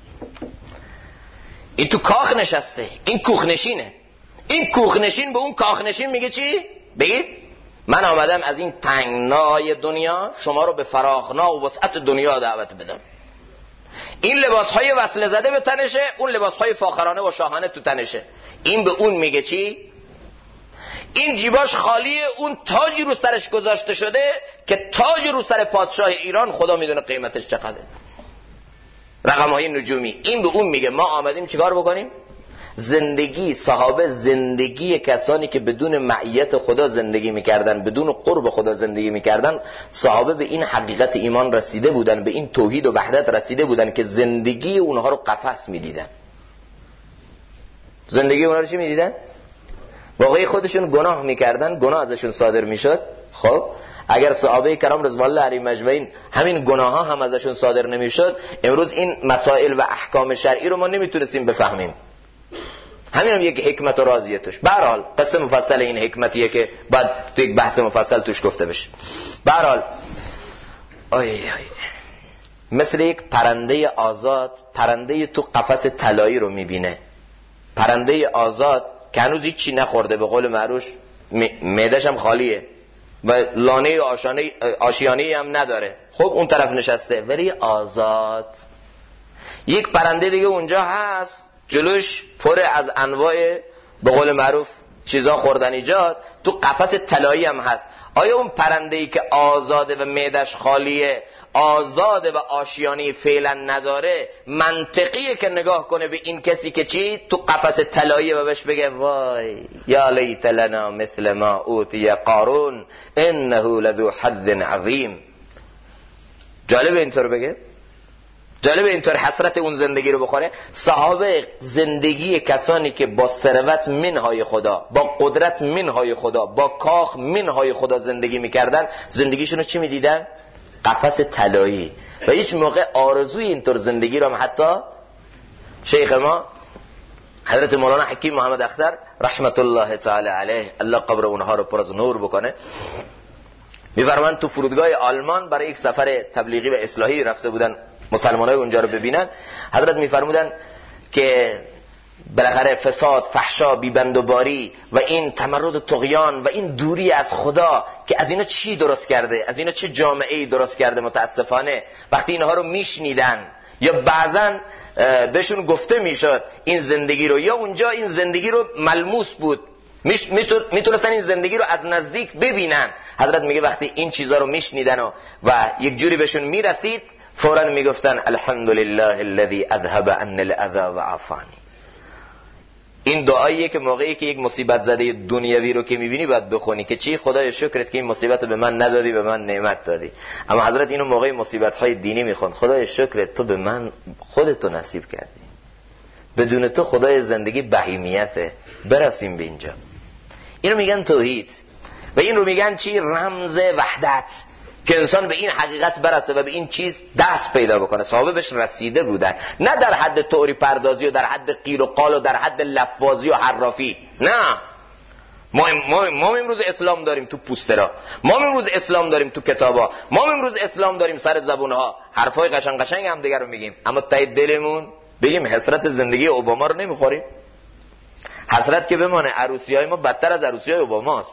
این تو کاخ نشسته، این کوخنشینه. این کوخنشین به اون کاخنشین میگه چی؟ بگید من آمدم از این تنگنای دنیا شما رو به فراخنا و وسعت دنیا دعوت بدم. این لباسهای وصله زده به تنشه، اون لباسهای فاخرانه و شاهانه تو تنشه. این به اون میگه چی؟ این جیباش خالیه، اون تاجی رو سرش گذاشته شده که تاج رو سر پادشاه ایران خدا میدونه قیمتش چقدره، رقمهای نجومی. این به اون میگه ما آمدیم چیکار بکنیم؟ زندگی صحابه، زندگی کسانی که بدون معیت خدا زندگی میکردن، بدون قرب خدا زندگی میکردن، صحابه به این حقیقت ایمان رسیده بودن، به این توحید و وحدت رسیده بودن که زندگی اونها رو قفس میدیدن. زندگی اونها رو چی میدیدن؟ واقعی خودشون گناه میکردن، گناه ازشون صادر میشد. خب اگر صحابه کرام رضوان الله علیهم اجمعین همین گناه ها هم ازشون صادر نمیشد، امروز این مسائل و احکام شرعی رو ما نمیتونستیم بفهمیم. همین هم یک حکمت و رازیه توش. به هر حال قصه مفصل این حکمتیه که بعد تو یک بحث مفصل توش گفته بشه. به هر حال مثل یک پرنده آزاد، پرنده تو قفس طلایی رو میبینه. پرنده آزاد که هنوز هیچ چی نخورده، به قول معروف معده‌ش هم خالیه و لانه آشیانه‌ای هم نداره. خب اون طرف نشسته ولی آزاد. یک پرنده دیگه اونجا هست، جلوش پر از انواع به قول معروف چیزا خوردنیجات، تو قفس طلایی هم هست. آیا اون پرنده‌ای که آزاده و معده‌اش خالیه، آزاده و آشیانه فعلا نداره، منطقیه که نگاه کنه به این کسی که چی تو قفس طلاییه و بهش بگه وای یا لیت لنا مثل ما اوتی قارون انه لذو حظ عظیم؟ جالبه اینطور بگه؟ جالبه اینطور حسرت اون زندگی رو بخوره؟ صحابه زندگی کسانی که با ثروت منهای خدا، با قدرت منهای خدا، با کاخ منهای خدا زندگی میکردن، زندگیشون رو چی میدیدن؟ قفس طلایی. و هیچ موقع آرزوی اینطور زندگی رو هم حتی شیخ ما حضرت مولانا حکیم محمد اختر رحمت الله تعالی علیه، الله قبر اونها رو پر از نور بکنه، میفرمایند تو فرودگاه آلمان برای یک سفر تبلیغی و اصلاحی رفته بودن مسلمانای اونجا رو ببینن. حضرت میفرمودن که بالاخره فساد، فحشا، بیبندوباری و این تمرد و طغیان و این دوری از خدا که از اینا چی درست کرده، از اینا چه جامعه‌ای درست کرده، متاسفانه وقتی اینها رو میشنیدن یا بعضن بهشون گفته میشد این زندگی رو، یا اونجا این زندگی رو ملموس بود، میتونستن این زندگی رو از نزدیک ببینن. حضرت میگه وقتی این چیزا رو میشنیدن و یک جوری بهشون میرسید، فوراً میگفتن الحمدلله الذی اذهب عن الاذى و عافانی. این دعاییه که موقعی که یک مصیبت زده دنیوی رو که میبینی باید بخونی که چی؟ خدای شکرت که این مصیبت رو به من ندادی، به من نعمت دادی. اما حضرت اینو موقعی مصیبت‌های دینی میخوند، خدای شکرت تو به من خودتو نصیب کردی، بدون تو خدای زندگی بهیمیته. برسیم به اینجا. اینو میگن توحید و این رو میگن چی؟ رمز وحدت، که انسان به این حقیقت برسه و به این چیز دست پیدا بکنه. صحابه بهش رسیده بودن، نه در حد تئوری پردازی و در حد قیل و قال و در حد لفاظی و حرافی. نه، ما امروز اسلام داریم تو پوسترها، ما امروز اسلام داریم تو کتابا، ما امروز اسلام داریم سر زبونها، حرفای قشنگ قشنگ هم دیگه رو میگیم، اما ته دلمون بگیم حسرت زندگی اوباما رو نمیخوریم. حسرت که بمانه عروسی‌های ما بدتر از عروسی‌های اوباماست.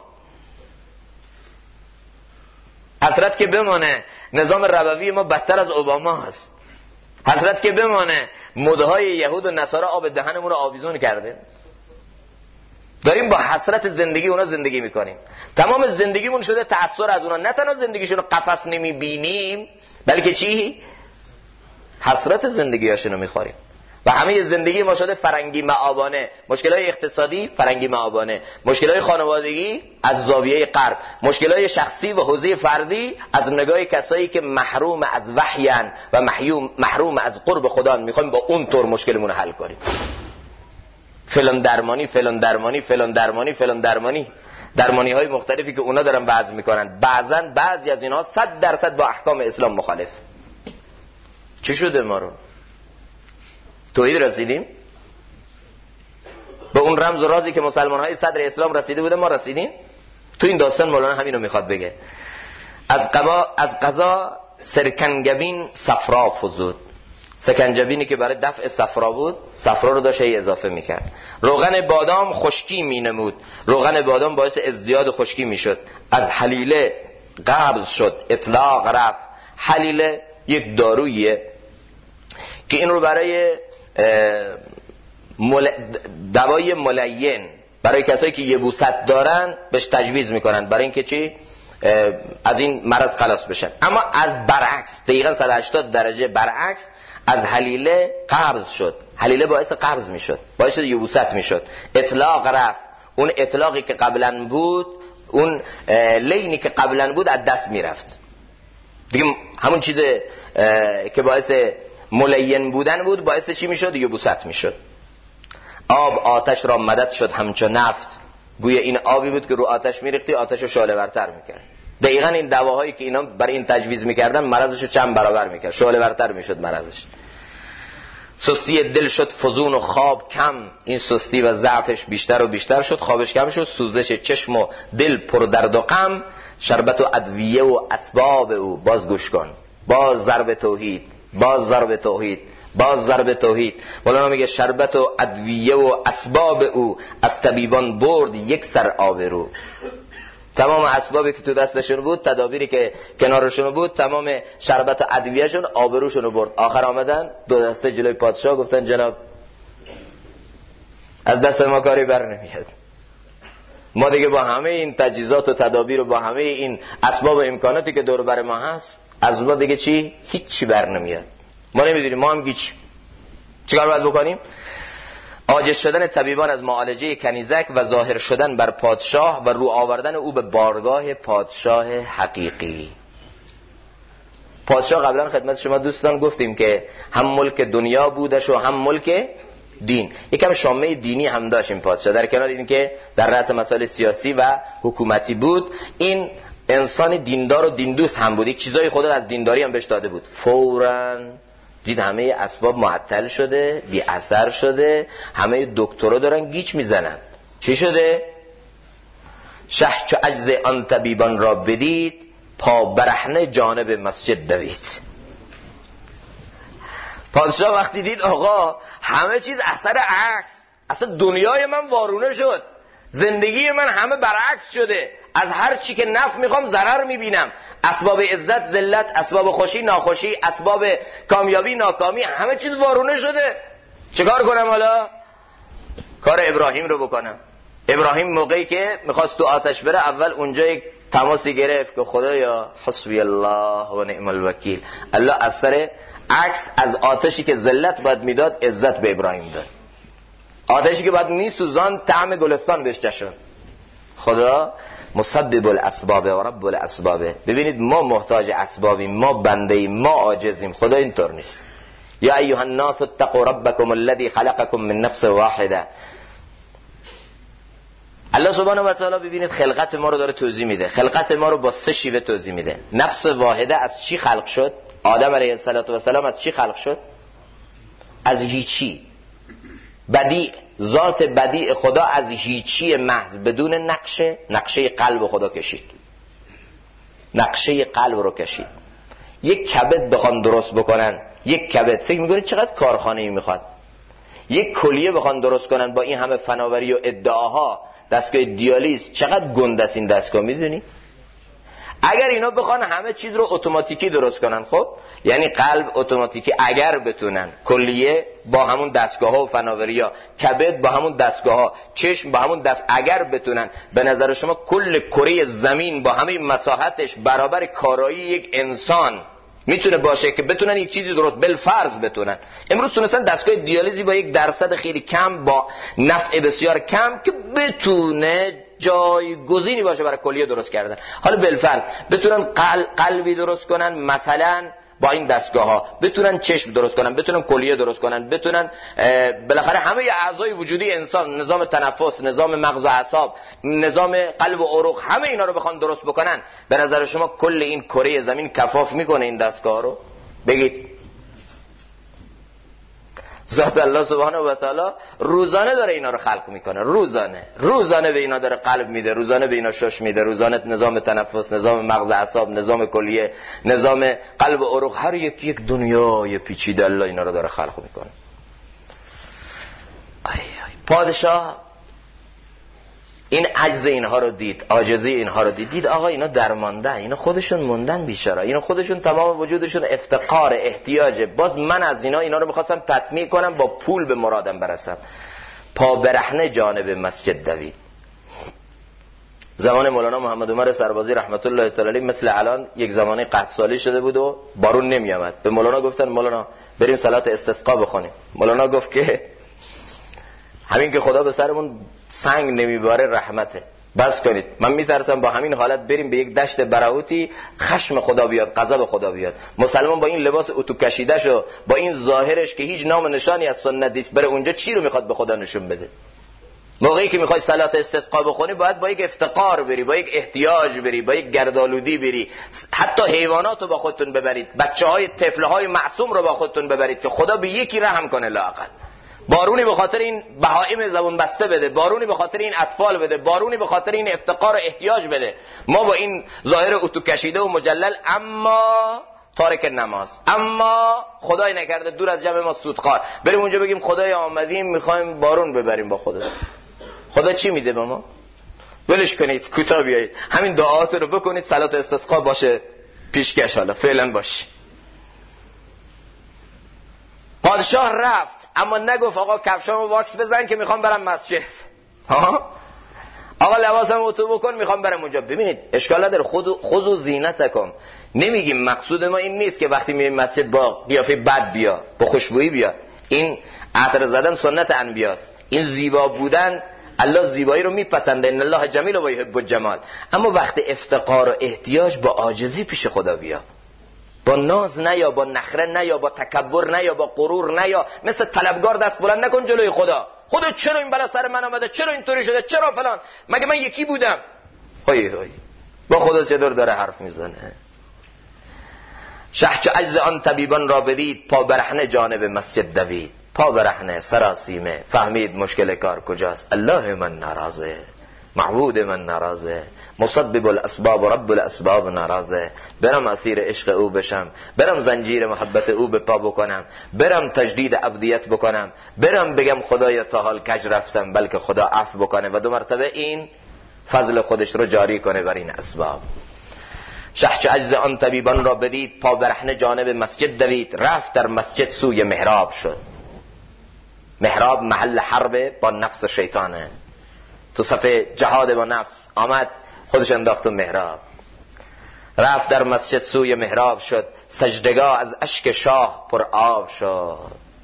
حسرت که بمانه نظام ربوی ما بدتر از اوباما هست. حسرت که بمانه مدهای یهود و نصارا آب دهنمون رو آویزون کرده. داریم با حسرت زندگی اونا زندگی میکنیم. تمام زندگیمون شده تأثیر از اونا. نه تنها زندگیشون رو قفس نمیبینیم، بلکه چی؟ حسرت زندگیاشونو میخوریم. و همه زندگی ما شده فرنگی معابانه. مشکلات اقتصادی فرنگی معابانه، مشکلات خانوادگی از زاویه غرب، مشکلات شخصی و حوزه فردی از نگاه کسایی که محروم از وحیان و محروم از قرب خدا. میخوایم با اون طور مشکلمون رو حل کنیم. فلان درمانی، فلان درمانی، فلان درمانی، فلان درمانی، درمانی های مختلفی که اونا دارن وضع میکنن. بعضی از اینها 100% با احکام اسلام مخالف. چی شده ما رو؟ توحید رسیدیم؟ به اون رمز و رازی که مسلمان های صدر اسلام رسیده بوده ما رسیدیم؟ تو این داستان مولانا همینو میخواد بگه. از قضا سرکنجبین صفرا فزود. سکنجبینی که برای دفع صفرا بود، صفرا رو داشت اضافه میکرد. روغن بادام خشکی مینمود، روغن بادام باعث ازدیاد خشکی میشد. از حلیله قبض شد، اطلاق رفت. حلیله یک دارویه که این رو برای دوای ملین، برای کسایی که یبوست دارن بهش تجویز میکنن، برای اینکه چی؟ از این مرض خلاص بشن. اما از برعکس، دقیقا 180 درجه برعکس، از حلیله قبض شد. حلیله باعث قبض میشد، باعث یبوست میشد. اطلاق رفت. اون اطلاقی که قبلا بود، اون لینی که قبلا بود از دست میرفت دیگه. همون چیز که باعث ملین بودن بود باعث چی میشد؟ یبوست میشد. آب آتش را مدد شد همچون نفت. گویا این آبی بود که رو آتش میریختی، آتش رو شعله ورتر میکرد. دقیقاً این دواهایی که اینا برای این تجویز میکردن مرضش رو چند برابر میکرد، شعله ورتر میشد مرضش. سستی دل شد فزون و خواب کم. این سستی و ضعفش بیشتر و بیشتر شد، خوابش کم شد. سوزش چشم و دل پر درد و غم. شربت و ادویه و اسباب او. باز گوش کن، باز ضرب توحید، باز ضرب توحید، باز ضرب توحید. مولانا میگه شربت و ادویه و اسباب او. از طبیبان برد یک سر آبرو. تمام اسبابی که تو دستشون بود، تدابیری که کنارشون بود، تمام شربت و ادویهشون آبروشون برد. آخر آمدن دو دسته جلوی پادشاه گفتن جناب از دست ما کاری بر نمیاد. ما دیگه با همه این تجهیزات و تدابیر و با همه این اسباب و امکاناتی که دور بر ما هست، از ما دیگه چی؟ هیچی بر نمیاد. ما نمیدونیم ما هم گیچ. چیکار باید بکنیم؟ عاجز شدن طبیبان از معالجه کنیزک و ظاهر شدن بر پادشاه و رو آوردن او به بارگاه پادشاه حقیقی. پادشاه قبلا خدمت شما دوستان گفتیم که هم ملک دنیا بودش و هم ملک دین. یکم شامه دینی هم داشت این پادشاه، در کنار این که در رأس مسائل سیاسی و حکومتی بود، این انسان دیندار و دیندوست هم بود. یک چیزای خدا از دینداری هم بهش داده بود. فوراً دید همه اسباب معطل شده، بی اثر شده، همه دکترها دارن گیج میزنن. چی شده؟ شه چو عجز آن طبیبان را بدید، پا برهنه جانب مسجد دوید. پادشاه وقتی دید آقا همه چیز اثر عکس، اصلا دنیای من وارونه شد، زندگی من همه برعکس شده، از هر چی که نفع میخوام ضرر میبینم، اسباب عزت ذلت، اسباب خوشی ناخوشی، اسباب کامیابی ناکامی، همه چیز وارونه شده. چیکار کنم حالا؟ کار ابراهیم رو بکنم. ابراهیم موقعی که میخواست تو آتش بره، اول اونجا یک تماسی گرفت که خدایا حسبی الله و نعم الوکیل. الله اثر عکس از آتشی که ذلت باید میداد عزت به ابراهیم داد، آتشی که باید میسوزان طعم گلستان بهش چشون. خدا مسبب الاسباب و رب الاسباب. ببینید ما محتاج اسبابیم، ما بنده‌ایم، ما عاجزیم، خدا اینطور نیست. یا ایها الناس اتقوا ربکم الذی خلقکم من نفس واحده. الله سبحانه و تعالی ببینید خلقت ما رو داره توضیح میده. خلقت ما رو با 3 شیوه توضیح میده. نفس واحده از چی خلق شد؟ آدم علیه السلام از چی خلق شد؟ از هیچی. بدیع، ذات بدیع خدا از هیچی محض بدون نقشه قلب خدا کشید. نقشه قلب رو کشید. یک کبد بخوان درست بکنن، یک کبد، فکر میکنید چقدر کارخانه‌ای میخواد؟ یک کلیه بخوان درست کنن با این همه فناوری و ادعاها، دستگاه دیالیز چقدر گنده است این دستگاه، میدونی؟ اگر اینا بخوان همه چیز رو اتوماتیکی درست کنن، خب یعنی قلب اتوماتیکی اگر بتونن، کلیه با همون دستگاه‌ها و فناوری‌ها، کبد با همون دستگاه‌ها، چشم با همون اگر بتونن، به نظر شما کل کره زمین با همه مساحتش برابر کارایی یک انسان میتونه باشه که بتونن یک چیزی درست بالفرض بتونن؟ امروز تونستن دستگاه دیالیزی با 1% خیلی کم، با نفع بسیار کم، که بتونه جایگزینی باشه برای کلیه درست کردن. حالا بالفرض بتونن قلبی درست کنن، مثلا با این دستگاه ها بتونن چشم درست کنن، بتونن کلیه درست کنن، بتونن بالاخره همه اعضای وجودی انسان، نظام تنفس، نظام مغز و اعصاب، نظام قلب و عروق، همه اینا رو بخوان درست بکنن، به نظر شما کل این کره زمین کفاف میکنه این دستگاه رو؟ بگید. ذات الله سبحانه و تعالی روزانه داره اینا رو خلق میکنه، روزانه به اینا داره قلب میده، روزانه به اینا شش میده، روزانه نظام تنفس، نظام مغز اعصاب، نظام کلیه، نظام قلب و عروق، هر یک دنیای پیچیده الله اینا رو داره خلق میکنه. پادشاه این عجز اینها رو دید، عاجزی اینها رو دید آقا اینا درمانده، اینا خودشون موندن بیچاره، اینا خودشون تمام وجودشون افتقار، احتیاجه، باز من از اینا رو میخواستم تطمیع کنم، با پول به مرادم برسم. پا برهنه جانب مسجد دوید. زمان مولانا محمد عمر سربازی رحمت الله تعالی علیه مثل الان یک زمانی قحط سالی شده بود و بارون نمی آمد. به مولانا گفتن مولانا بریم صلات استسقا بخونیم. مولانا گفت که همین که خدا به سرمون سنگ نمیباره رحمته، بس کنید، من میترسم با همین حالت بریم به یک دشت براوتی، خشم خدا بیاد، غضب خدا بیاد. مسلمان با این لباس اتو کشیده شو، با این ظاهرش که هیچ نام نشانی از سنت نیست، بره اونجا چی رو میخواد به خدا نشون بده؟ موقعی که میخوای صلات استسقا بخونی باید با یک افتقار بری، با یک احتیاج بری، با یک گردآلودی بری، حتی حیوانات رو با خودتون ببرید، بچه‌های طفل‌های معصوم رو با خودتون ببرید که خدا به یکی رحم کنه لااقل. بارونی به خاطر این بهائم زبون بسته بده، بارونی به خاطر این اطفال بده، بارونی به خاطر این افتقار و احتیاج بده. ما با این ظاهر اتو کشیده و مجلل، اما تارک نماز، اما خدای نکرده دور از جمع ما سودخوار، بریم اونجا بگیم خدای آمدیم میخوایم بارون ببریم با خدا. خدا چی میده به ما؟ ولش کنید، کوتاه بیایید، همین دعاات رو بکنید، صلات استسقا باشه پیشکش، حالا فعلا باشه. پادشاه رفت اما نگفت آقا کفشامو واکس بزن که میخوام برم مسجد، آقا لباسمو اتو بکن میخوام برم اونجا. ببینید اشکال نداره، خذوا زینتکم. نمیگیم مقصود ما این نیست که وقتی میریم مسجد با قیافه بد بیا، با خوشبویی بیا. این عطر زدن سنت انبیاست، این زیبا بودن الله زیبایی رو میپسنده، ان الله جمیل و یحب الجمال. اما وقت افتقار و احتیاج با عاجزی پیش خدا بیا، با ناز نیا، با نخره نیا، با تکبر نیا، با غرور نیا، مثل طلبگار دست بلند نکن جلوی خدا. خدا چرا این بلا سر من آمده، چرا اینطوری شده، چرا فلان، مگه من یکی بودم؟ هی با خدا چطور داره حرف میزنه. شه چو عجز آن طبیبان را بدید، پا برهنه جانب مسجد دوید. پا برهنه، سراسیمه، فهمید مشکل کار کجاست. الله من ناراضه، معبود من ناراضه، مسبب الاسباب و رب الاسباب ناراضه. برم اسیر عشق او بشم، برم زنجیر محبت او به پا بکنم، برم تجدید عبدیت بکنم، برم بگم خدایا تا حال کج رفتم، بلکه خدا عفو بکنه و 2 مرتبه این فضل خودش رو جاری کنه بر این اسباب. شه چو عجز آن طبیبان را بدید، پا برهنه جانب مسجد دوید. رفت در مسجد سوی محراب شد. محراب محل حرب با نفس و شیطانه. تو صفحه جهاد با نفس آمد، خودش انداخت تو محراب. رفت در مسجد سوی محراب شد، سجدگاه از اشک شاه پر آب شد.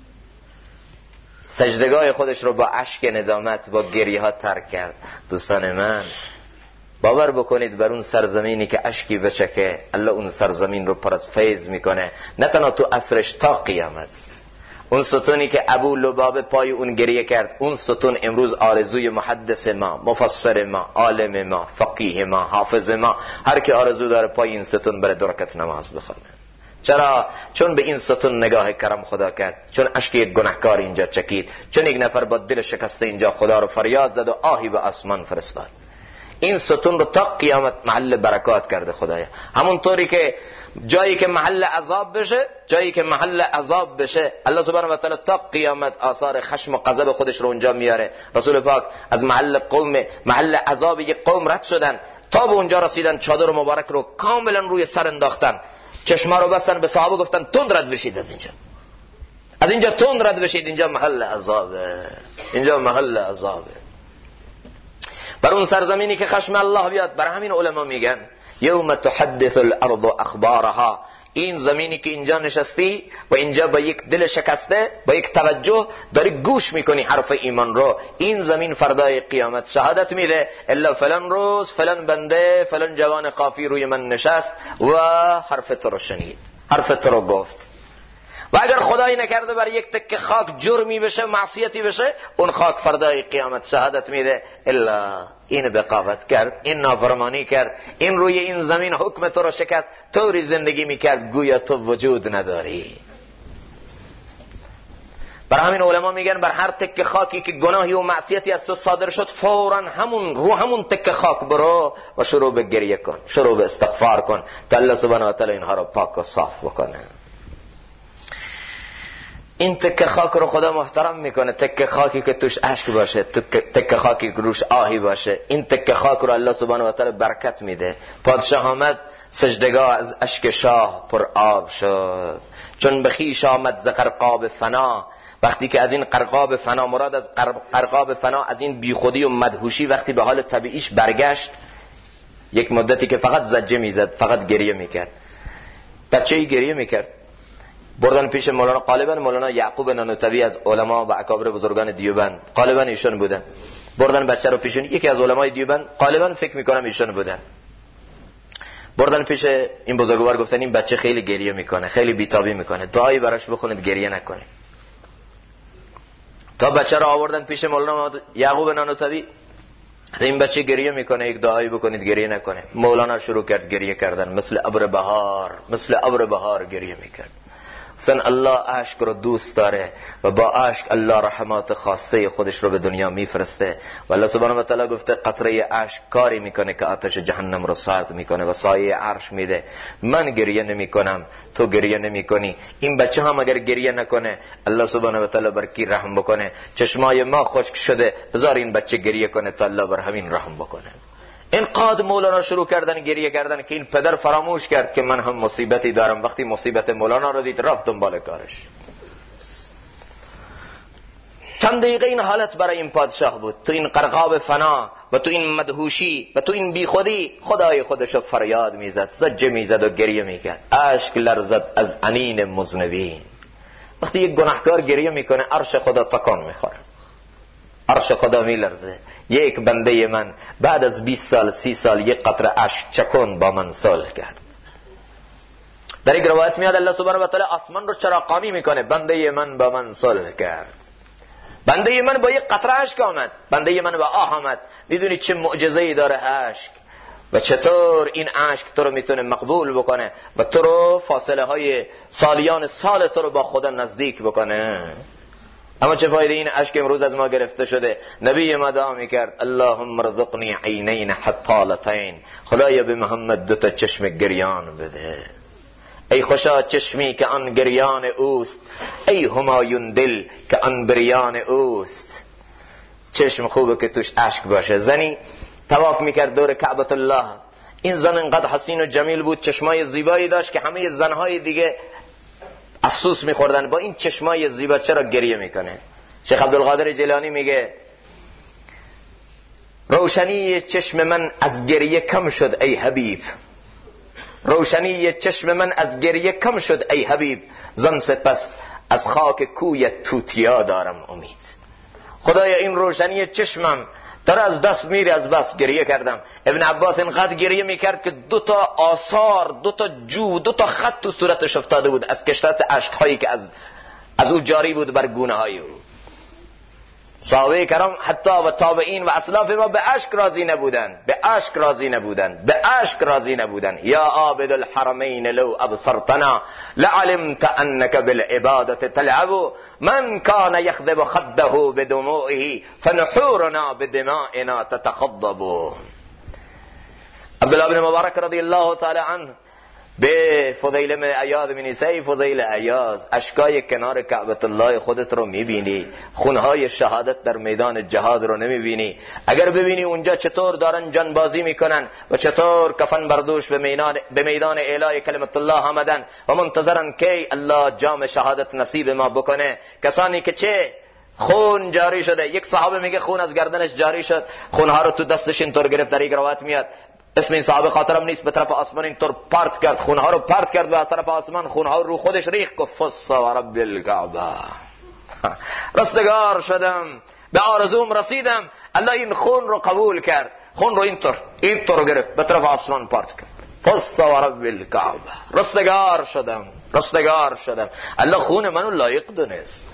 سجدگاه خودش رو با اشک ندامت، با گریه ها ترک کرد. دوستان من، باور بکنید بر اون سرزمینی که اشکی بچکه، الله اون سرزمین رو پر از فیض میکنه، نه تنها تو عصرش تا قیامت. اون ستونی که ابو لبابه پای اون گریه کرد، اون ستون امروز آرزوی محدث ما، مفسر ما، عالم ما، فقیه ما، حافظ ما، هر که آرزو داره پای این ستون بره 2 رکعت نماز بخونه. چرا؟ چون به این ستون نگاه کرم خدا کرد، چون اشک یک گناهکار اینجا چکید، چون یک نفر با دل شکسته اینجا خدا رو فریاد زد و آهی به آسمان فرستاد. این ستون رو تا قیامت محل برکات کرده خدایا. همونطوری که جایی که محل عذاب بشه، جایی که محل عذاب بشه، الله سبحانه و تعالی تا قیامت آثار خشم و غضب خودش رو اونجا میاره. رسول پاک از محل عذاب یک قوم رد شدن، تا به اونجا رسیدن چادر مبارک رو کاملا روی سر انداختن، چشما رو بستن، به صحابه گفتن تند رد بشید از اینجا تند رد بشید، اینجا محل عذابه، اینجا محل عذابه. بر اون سرزمینی که خشم الله بیاد، بر همین علما میگن یوم تحدث الارض اخبارها. این زمینی که اینجا نشستی و اینجا با یک دل شکسته، با یک توجه داری گوش میکنی حرف ایمان رو، این زمین فردای قیامت شهادت میده الا فلان روز فلان بنده فلان جوان قافی روی من نشست و حرف تو رو شنید، حرف تو رو گفت. و اگر خدایی نکرده بر یک تکه خاک جرمی بشه، معصیتی بشه، اون خاک فردای قیامت شهادت میده الا این بقاوت کرد، این نافرمانی کرد، این روی این زمین حکم تو رو شکست، طوری زندگی میکرد گویا تو وجود نداری. بر همین علما میگن بر هر تکه خاکی که گناهی و معصیتی از تو صادر شد، فوراً همون تکه خاک برو و شروع به گریه کن، شروع به استغفار کن تا الله سبحانه و تعالی اینها رو پاک و صاف بکنه. این تکه خاک رو خدا محترم میکنه، تکه خاکی که توش اشک باشه، تکه خاکی که روش آهی باشه، این تکه خاک رو الله سبحانه و تعالی برکت میده. پادشاه آمد، سجدگاه از اشک شاه پر آب شد، چون بخیش آمد ز غرقاب فنا. وقتی که از این غرقاب فنا، مراد از غرقاب فنا از این بیخودی و مدهوشی، وقتی به حال طبیعیش برگشت، یک مدتی که فقط زجه میزد، فقط گریه میکرد، بچه‌ای گریه میکرد. بردن پیش مولانا، غالبا مولانا یعقوب نانوتوی از علما و اکابر بزرگان دیوبند، غالبا ایشون بودن. بردن بچه رو پیشون، یکی از علمای دیوبند، غالبا فکر میکنم ایشون بودن. بردن پیش این بزرگوار، گفتن این بچه خیلی گریه میکنه، خیلی بیتابی میکنه، دعایی براش بخونید گریه نکنه. تا بچه رو آوردن پیش مولانا یعقوب نانوتوی، از این بچه گریه میکنه، یک دعایی بکنید گریه نکنه. مولانا شروع کرد گریه کردن، مثل ابر بهار گریه میکرد. گفتن الله اشک رو دوست داره و با اشک الله رحمات خاصه خودش رو به دنیا میفرسته و الله سبحانه و تعالی گفته قطره اشک کاری میکنه که آتش جهنم رو سرد میکنه و سایه عرش میده. من گریه نمی کنم، تو گریه نمی کنی، این بچه هم اگر گریه نکنه الله سبحانه و تعالی بر کی رحم بکنه؟ چشمای ما خشک شده، بذار این بچه گریه کنه تا الله بر همین رحم بکنه. اینقدر مولانا شروع کردن گریه کردن که این پدر فراموش کرد که من هم مصیبتی دارم. وقتی مصیبت مولانا رو دید رفت دنبال کارش. چند دقیقه این حالت برای این پادشاه بود، تو این غرقاب فنا و تو این مدهوشی و تو این بیخودی خدای خودشو فریاد میزد، زجه میزد و گریه میکرد، اشک لرزد از انین مذنبین. وقتی یک گناهکار گریه میکنه عرش خدا تکان میخوره، عرش خدا میلرزه. یک بنده من بعد از 20 سال 30 سال یک قطره اشک چکن با من صلح کرد. در یک روایت میاد الله سبحانه و تعالی آسمان رو چراغانی میکنه، بنده من با من صلح کرد، بنده من با یک قطره اشک آمد، بنده من با آه آمد. میدونی چه معجزه‌ای داره اشک؟ و چطور این اشک تو رو میتونه مقبول بکنه و تو رو فاصله های سالیان سال تو رو با خدا نزدیک بکنه. اما چه فایده این اشک امروز از ما گرفته شده؟ نبی ما دعا میکرد اللهم ارزقنی عینین حطالتین، خدایا به محمد دوتا چشم گریان بده. ای خوشا چشمی که آن گریان اوست، ای همایون دل که آن بریان اوست. چشم خوبه که توش اشک باشه. زنی طواف میکرد دور کعبت الله، این زن انقدر حسین و جمیل بود، چشمای زیبایی داشت که همه زنهای دیگه افسوس میخوردن با این چشمای زیبا چرا گریه میکنه. شیخ عبدالقادر جیلانی میگه روشنی چشم من از گریه کم شد ای حبیب، روشنی چشم من از گریه کم شد ای حبیب، زن سپس از خاک کوی توتیا دارم امید. خدایا این روشنی چشمم داره از دست میره، از بس گریه کردم. ابن عباس اینقدر گریه میکرد که دوتا آثار، دوتا جو، دوتا خط تو صورتش افتاده بود از کشرت اشک هایی که از او جاری بود بر گونه های او. صحابه کرام حتی و تابعین و اسلاف ما به اشک راضی نبودن، به اشک راضی نبودن، به اشک راضی نبودن. یا عابد الحرمین لو ابصرتنا لعلمت انك بالعبادة تلعب، من كان يخضب خده بدموعه فنحورنا بدمائنا تتخضب. عبدالله بن مبارک رضی الله تعالی عنه به فضیل بن عیاض می‌نویسه فضیل عیاض اشکای کنار کعبت الله خودت رو میبینی، خونهای شهادت در میدان جهاد رو نمیبینی؟ اگر ببینی اونجا چطور دارن جنبازی میکنن و چطور کفن بردوش به میدان اعلای کلمت الله آمدن و منتظرن که الله جام شهادت نصیب ما بکنه، کسانی که چه خون جاری شده. یک صحابه میگه خون از گردنش جاری شد، خونها رو تو دستش اینطور گرفت، در یک روایت میاد اسم این صحابه خاطرم نیست، به طرف آسمان اینطور پرت کرد، خونها رو پرت کرد و از طرف آسمان خونها رو خودش ریخت، گفت فص و رب الکعبه، رستگار شدم، به آرزوم رسیدم. الله این خون رو قبول کرد، خون رو اینطور گرفت به طرف آسمان پرت کرد، فص و رب الکعبه، رستگار شدم، رستگار شدم. الله خون منو لایق دونست.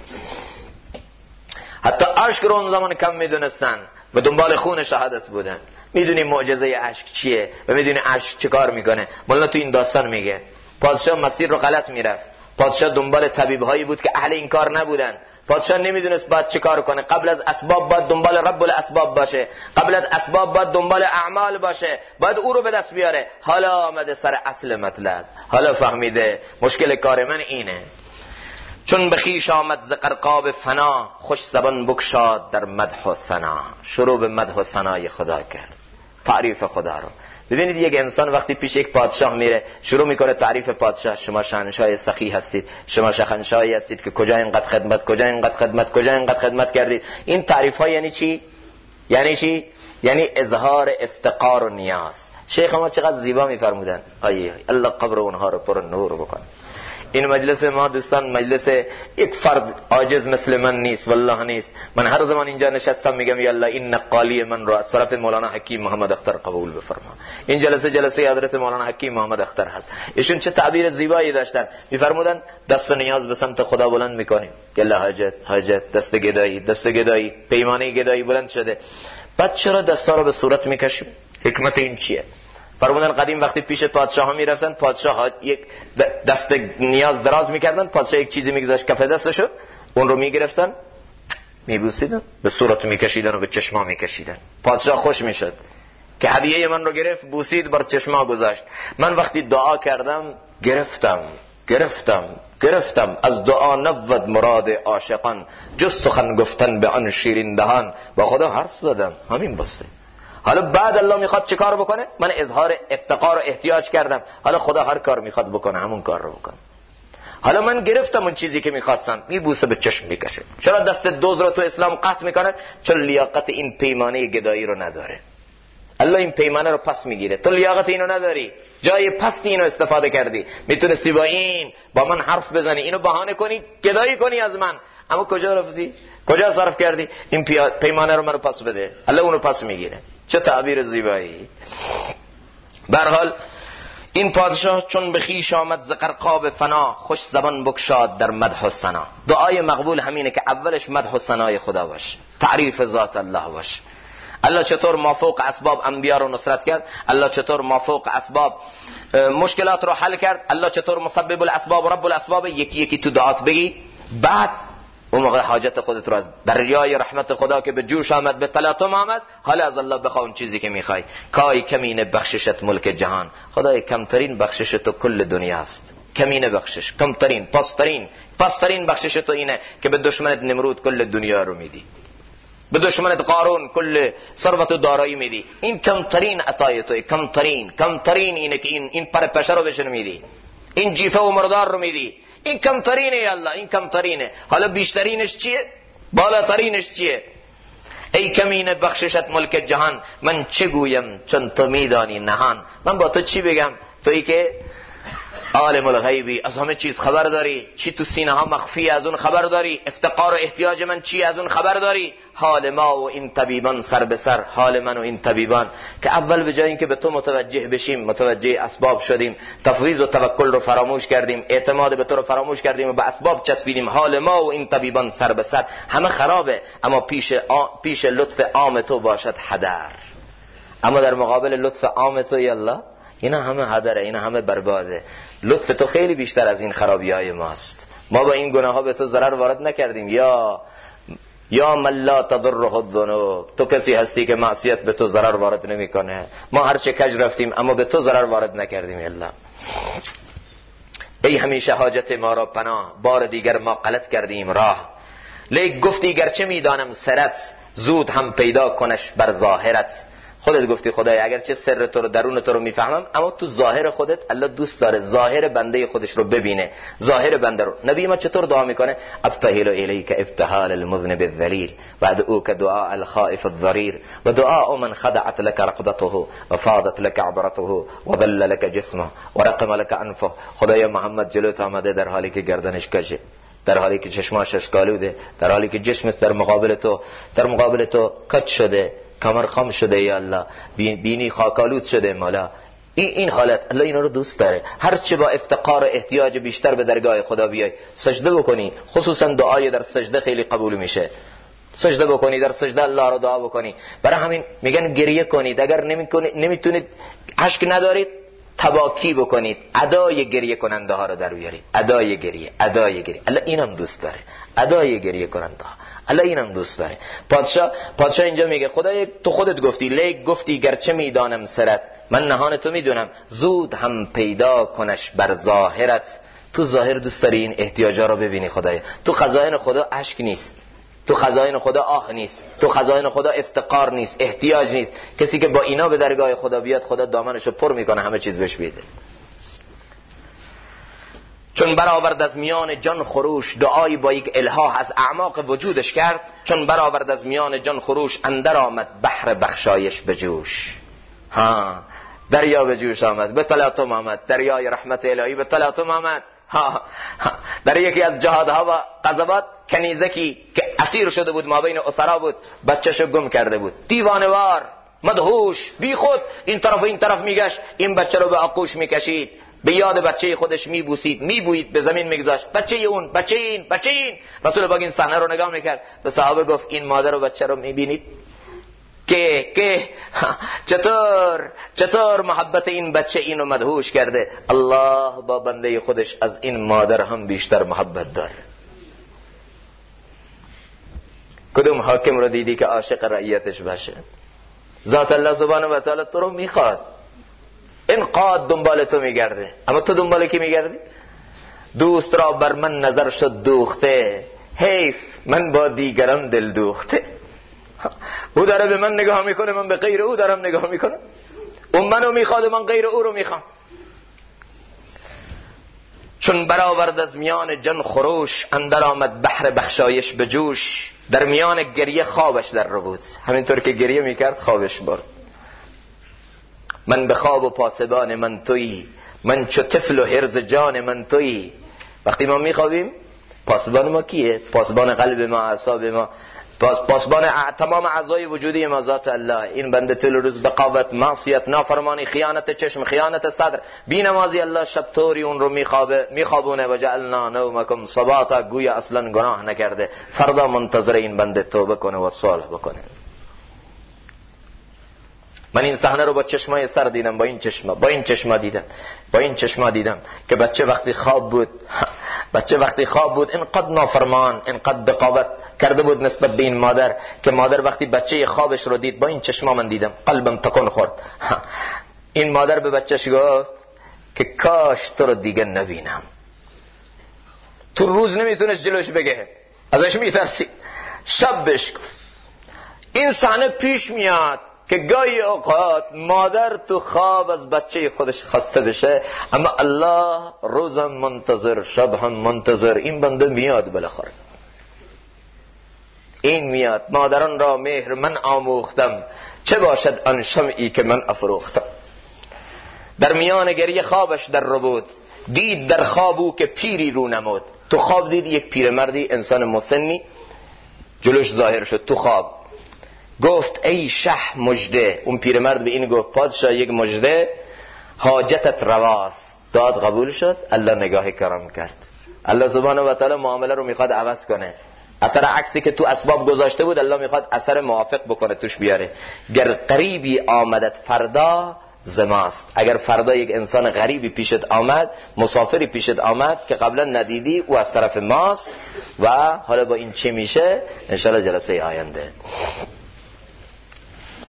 حتی اشک رو اون زمان کم میدونستن، به دنبال خون شهادت بودن. میدونی معجزه اشک چیه و میدونی اشک چه کار میکنه؟ مولانا تو این داستان میگه پادشاه مسیر رو غلط میرفت، پادشاه دنبال طبیبهایی بود که اهل این کار نبودن، پادشاه نمیدونست باید چه کار کنه. قبل از اسباب باید دنبال رب الاسباب باشه، قبل از اسباب باید دنبال اعمال باشه، باید او رو به دست بیاره. حالا آمده سر اصل مطلب، حالا فهمیده مشکل کار من اینه. چون بخیش آمد ز غرقاب فنا، خوش زبان بگشاد در مدح و ثنا. شروع به مدح و ثنای خدا کرد، تعریف خدا رو. ببینید یک انسان وقتی پیش یک پادشاه میره شروع میکنه تعریف پادشاه. شما شاهنشاه سخی هستید، شما شاهنشاهی هستید که کجا اینقدر خدمت، کجا اینقدر خدمت، کجا اینقدر خدمت کردید. این تعریف ها یعنی چی؟ یعنی چی؟ یعنی اظهار افتقار و نیاز. شیخ ما چقدر زیبا میفرمودن، آیه الله قبر اونها رو پر نور بکن. این مجلس ما دوستان مجلس یک فرد عاجز مثل من نیست، والله نیست. من هر زمان اینجا نشستم میگم یا الله این نقالی من رو از طرف مولانا حکیم محمد اختر قبول بفرما. این جلسه حضرت مولانا حکیم محمد اختر هست. ایشون چه تعبیر زیبایی داشتن، میفرمودن دست نیاز به سمت خدا بلند میکنیم، یلا حاجت، دست گدایی، پیمانه گدایی بلند شده. بعد چرا دستا رو به صورت میکشیم؟ حکمت این چیه؟ فرمودن قدیم وقتی پیش پادشاه ها میرفتن، پادشاه ها یک دست نیاز دراز میکردن، پادشاه یک چیزی میگذاشت کف دستشو، اون رو میگرفتن میبوسیدن، به صورت میکشیدن و به چشما میکشیدن. پادشاه خوش میشد که هدیه من رو گرفت، بوسید، بر چشما گذاشت. من وقتی دعا کردم گرفتم از دعا نبود مراد عاشقان، جز سخن گفتن به آن شیرین دهان. با خدا حرف زدم، همین بسه. حالا بعد الله میخواد چه کار بکنه؟ من اظهار افتقار و احتیاج کردم، حالا خدا هر کار میخواد بکنه همون کار رو بکنه. حالا من گرفتم اون چیزی که میخواستم، میبوسه به چشم میکشه. چرا دست دوز رو تو اسلام قطع میکنه؟ چون لیاقت این پیمانه گدایی رو نداره. الله این پیمانه رو پس میگیره، تو لیاقت اینو نداری، جای پستی اینو استفاده کردی، میتونستی با من حرف بزنی، اینو بهانه کنی، گدایی کنی از من، اما کجا رفتی؟ کجا صرف کردی؟ این پیمانه رو منو پس بده. الله اونو پس میگیره. چه تعبیر زیبایی. به هر حال این پادشاه چون به خویش آمد ز غرقاب فنا، خوش زبان بگشاد در مدح و ثنا. دعای مقبول همینه که اولش مدح و ثنای خدا باشه، تعریف ذات الله باشه. الله چطور مافوق اسباب انبیا رو نصرت کرد، الله چطور مافوق اسباب مشکلات رو حل کرد، الله چطور مسبب الاسباب و رب الاسباب. یکی یکی تو دعات بگی، بعد اون موقع حاجت خودت رو از دریای رحمت خدا که به جوش آمد، به تلاطم آمد، حالا از الله بخواه اون چیزی که میخوای. کای کمینه بخششت ملک جهان. خدای کمترین بخشش تو کل دنیاست. کمینه بخشش، کمترین، پسترین بخشش تو اینه که به دشمنت نمرود کل دنیا رو میدی، به دشمنت قارون کل ثروت و دارایی میدی. این کمترین عطای توی، کمترین اینه که این پرپشه رو بهش میدی، این جیفه و مردار رو میدی. این کمترینه یا الله، این کمترینه. حالا بیشترینش چیه؟ بالاترینش چیه؟ ای کمینه بخششت ملک جهان. من چه گویم چون تو میدانی نهان. من با تو چی بگم؟ تویی که عالم الغیبی، از همه چیز خبر داری، چی تو سینه ها مخفی از اون خبر داری، افتقار و احتیاج من چی از اون خبر داری. حال ما و این طبیبان سر به سر، حال من و این طبیبان که اول به جای اینکه به تو متوجه بشیم متوجه اسباب شدیم، تفویض و توکل رو فراموش کردیم، اعتماد به تو رو فراموش کردیم و به اسباب چسبیدیم. حال ما و این طبیبان سر به سر، همه خرابه، اما پیش لطف عام تو باشد هدر. اما در مقابل لطف عام تو یالله اینا همه هدره، اینا همه برباده. لطف تو خیلی بیشتر از این خرابی های ماست. ما با این گناه ها به تو ضرر وارد نکردیم. یا من لا تضره الذنوب، تو کسی هستی که معصیت به تو ضرر وارد نمیکنه. ما هر چه کج رفتیم اما به تو ضرر وارد نکردیم. الا ای همیشه حاجت ما را پناه، بار دیگر ما غلط کردیم راه. لیک گفتی گرچه میدانم سرت، زود هم پیدا کنش بر ظاهرت. خودت گفتی خدای اگرچه سر تو رو درون تو رو میفهمم، اما تو ظاهر خودت الله دوست داره ظاهر بنده خودش رو ببینه، ظاهر بنده رو. نبی ما چطور دعا میکنه؟ ابتهل الیک ابتهال المذنب الذلیل و ادعوک دعاء الخائف الضریر و دعاء من خدعت لك رقبته و فاضت لك عبرته و بل لك جسمه و رقم لك انفه. خدای محمد جلوت آمده در حالی که گردنش کشه، در حالی که چشماش اشکالوده، در حالی که جسمش در مقابل تو کج شده، کمر خم شده یا الله، بینی خاکالود شده مولا. این حالت الله اینا رو دوست داره. هر چه با افتقار و احتیاج بیشتر به درگاه خدا بیای، سجده بکنی، خصوصا دعای در سجده خیلی قبول میشه. سجده بکنی، در سجده الله رو دعا بکنی. برای همین میگن گریه کنید، اگر نمیتونید، اشک ندارید، تباکی بکنید، ادای گریه کننده ها رو در بیارید. ادای گریه الله اینم دوست داره. ادای گریه کننده ها الله اینم دوست داره. پادشاه اینجا میگه خدای تو خودت گفتی، لیک گفتی گرچه میدانم سرت، من نهان تو میدونم، زود هم پیدا کنش بر ظاهرت. تو ظاهر دوست داری این احتیاجا رو ببینی. خدایا تو خزائن خدا اشک نیست، تو خزائن خدا آه نیست، تو خزائن خدا افتقار نیست، احتیاج نیست. کسی که با اینا به درگاه خدا بیاد، خدا دامنشو پر میکنه، همه چیز بهش میده. چون برآورد از میان جان خروش، دعایی با یک الحاح از اعماق وجودش کرد. چون برآورد از میان جان خروش، اندر آمد بحر بخشایش به جوش. دریا به جوش آمد، به تلاطم آمد، دریای رحمت الهی به تلاطم آمد. در یکی از جهادها و غزوات، کنیزکی که اسیر شده بود، ما بین اسرا بود، بچه‌شو گم کرده بود، دیوانه‌وار، مدهوش، بی خود این طرف و این طرف میگشت، این بچه رو به آغوش میکشید، به یاد بچه خودش میبوسید، به زمین میگذاشت، بچه اون، بچه این. رسول پاک این صحنه رو نگاه میکرد، به صحابه گفت این مادر و بچه رو میبینید که چطور محبت این بچه اینو مدهوش کرده. الله با بنده خودش از این مادر هم بیشتر محبت داره. کدوم حاکم رو دیدی که عاشق رعیتش باشه؟ ذات الله سبحانه و تعالی تو رو میخواد، اینقدر دنبال تو میگرده، اما تو دنبال کی میگردی؟ دوست را بر من نظر شد دوخته، حیف من با دیگران دل دوخته. او داره به من نگاه میکنه، من به غیر او دارم نگاه میکنم. اون منو میخواد، من غیر او رو میخوام. چون برآورد از میان جان خروش، اندر آمد بحر بخشایش به جوش. در میان گریه خوابش در رو بود، همینطور که گریه میکرد خوابش برد. من به خواب و پاسبان من تویی، من چو طفل و حرز جان من تویی. وقتی ما میخوابیم، پاسبان ما کیه؟ پاسبان قلب ما، اعصاب ما، پاسبان تمام اعضای وجودی ما ذات الله. این بنده طول روز بقاوت، معصیت، نافرمانی، خیانت چشم، خیانت صدر، بی‌نمازی، الله شب طوری اون رو میخوابونه. و جعلنا نومکم سباتا، گویا اصلا گناه نکرده، فردا منتظر این بنده توبه کنه و صلح بکنه. من این صحنه رو با چشمای سر دیدم، با این چشما دیدم که بچه وقتی خواب بود اینقدر نافرمان، اینقدر بقاوت کرده بود نسبت به این مادر که مادر وقتی بچه خوابش رو دید، با این چشما من دیدم، قلبم تکون خورد. این مادر به بچهش گفت که کاش تو رو دیگه نبینم. تو روز نمیتونست جلوش بگه، ازش میترسید. شب بهش گفت. این صحنه پیش میاد که گاهی اوقات مادر تو خواب از بچه خودش خسته بشه، اما الله روزم منتظر، شب هم منتظر. این بنده میاد بالاخره، این میاد. مادران را مهر من آموختم، چه باشد آن شمعی که من افروختم. در میان گریه خوابش در رو بود، دید در خوابو که پیری رو نمود. تو خواب دید یک پیرمردی، انسان مسنی جلوش ظاهر شد تو خواب. گفت ای شه مژده. اون پیرمرد به این گفت پادشاه یک مژده، حاجتت رواست. داد قبول شد. الله نگاه کرم کرد. الله سبحانه و تعالی معامله رو میخواد عوض کنه. اثر عکسی که تو اسباب گذاشته بود الله میخواد اثر موافق بکنه توش بیاره. گر قریبی آمدت فردا زماست. اگر فردا یک انسان غریبی پیشت آمد، مسافری پیشت آمد که قبلا ندیدی، او از طرف ماست. و حالا با این چی میشه انشالله جلسه آینده.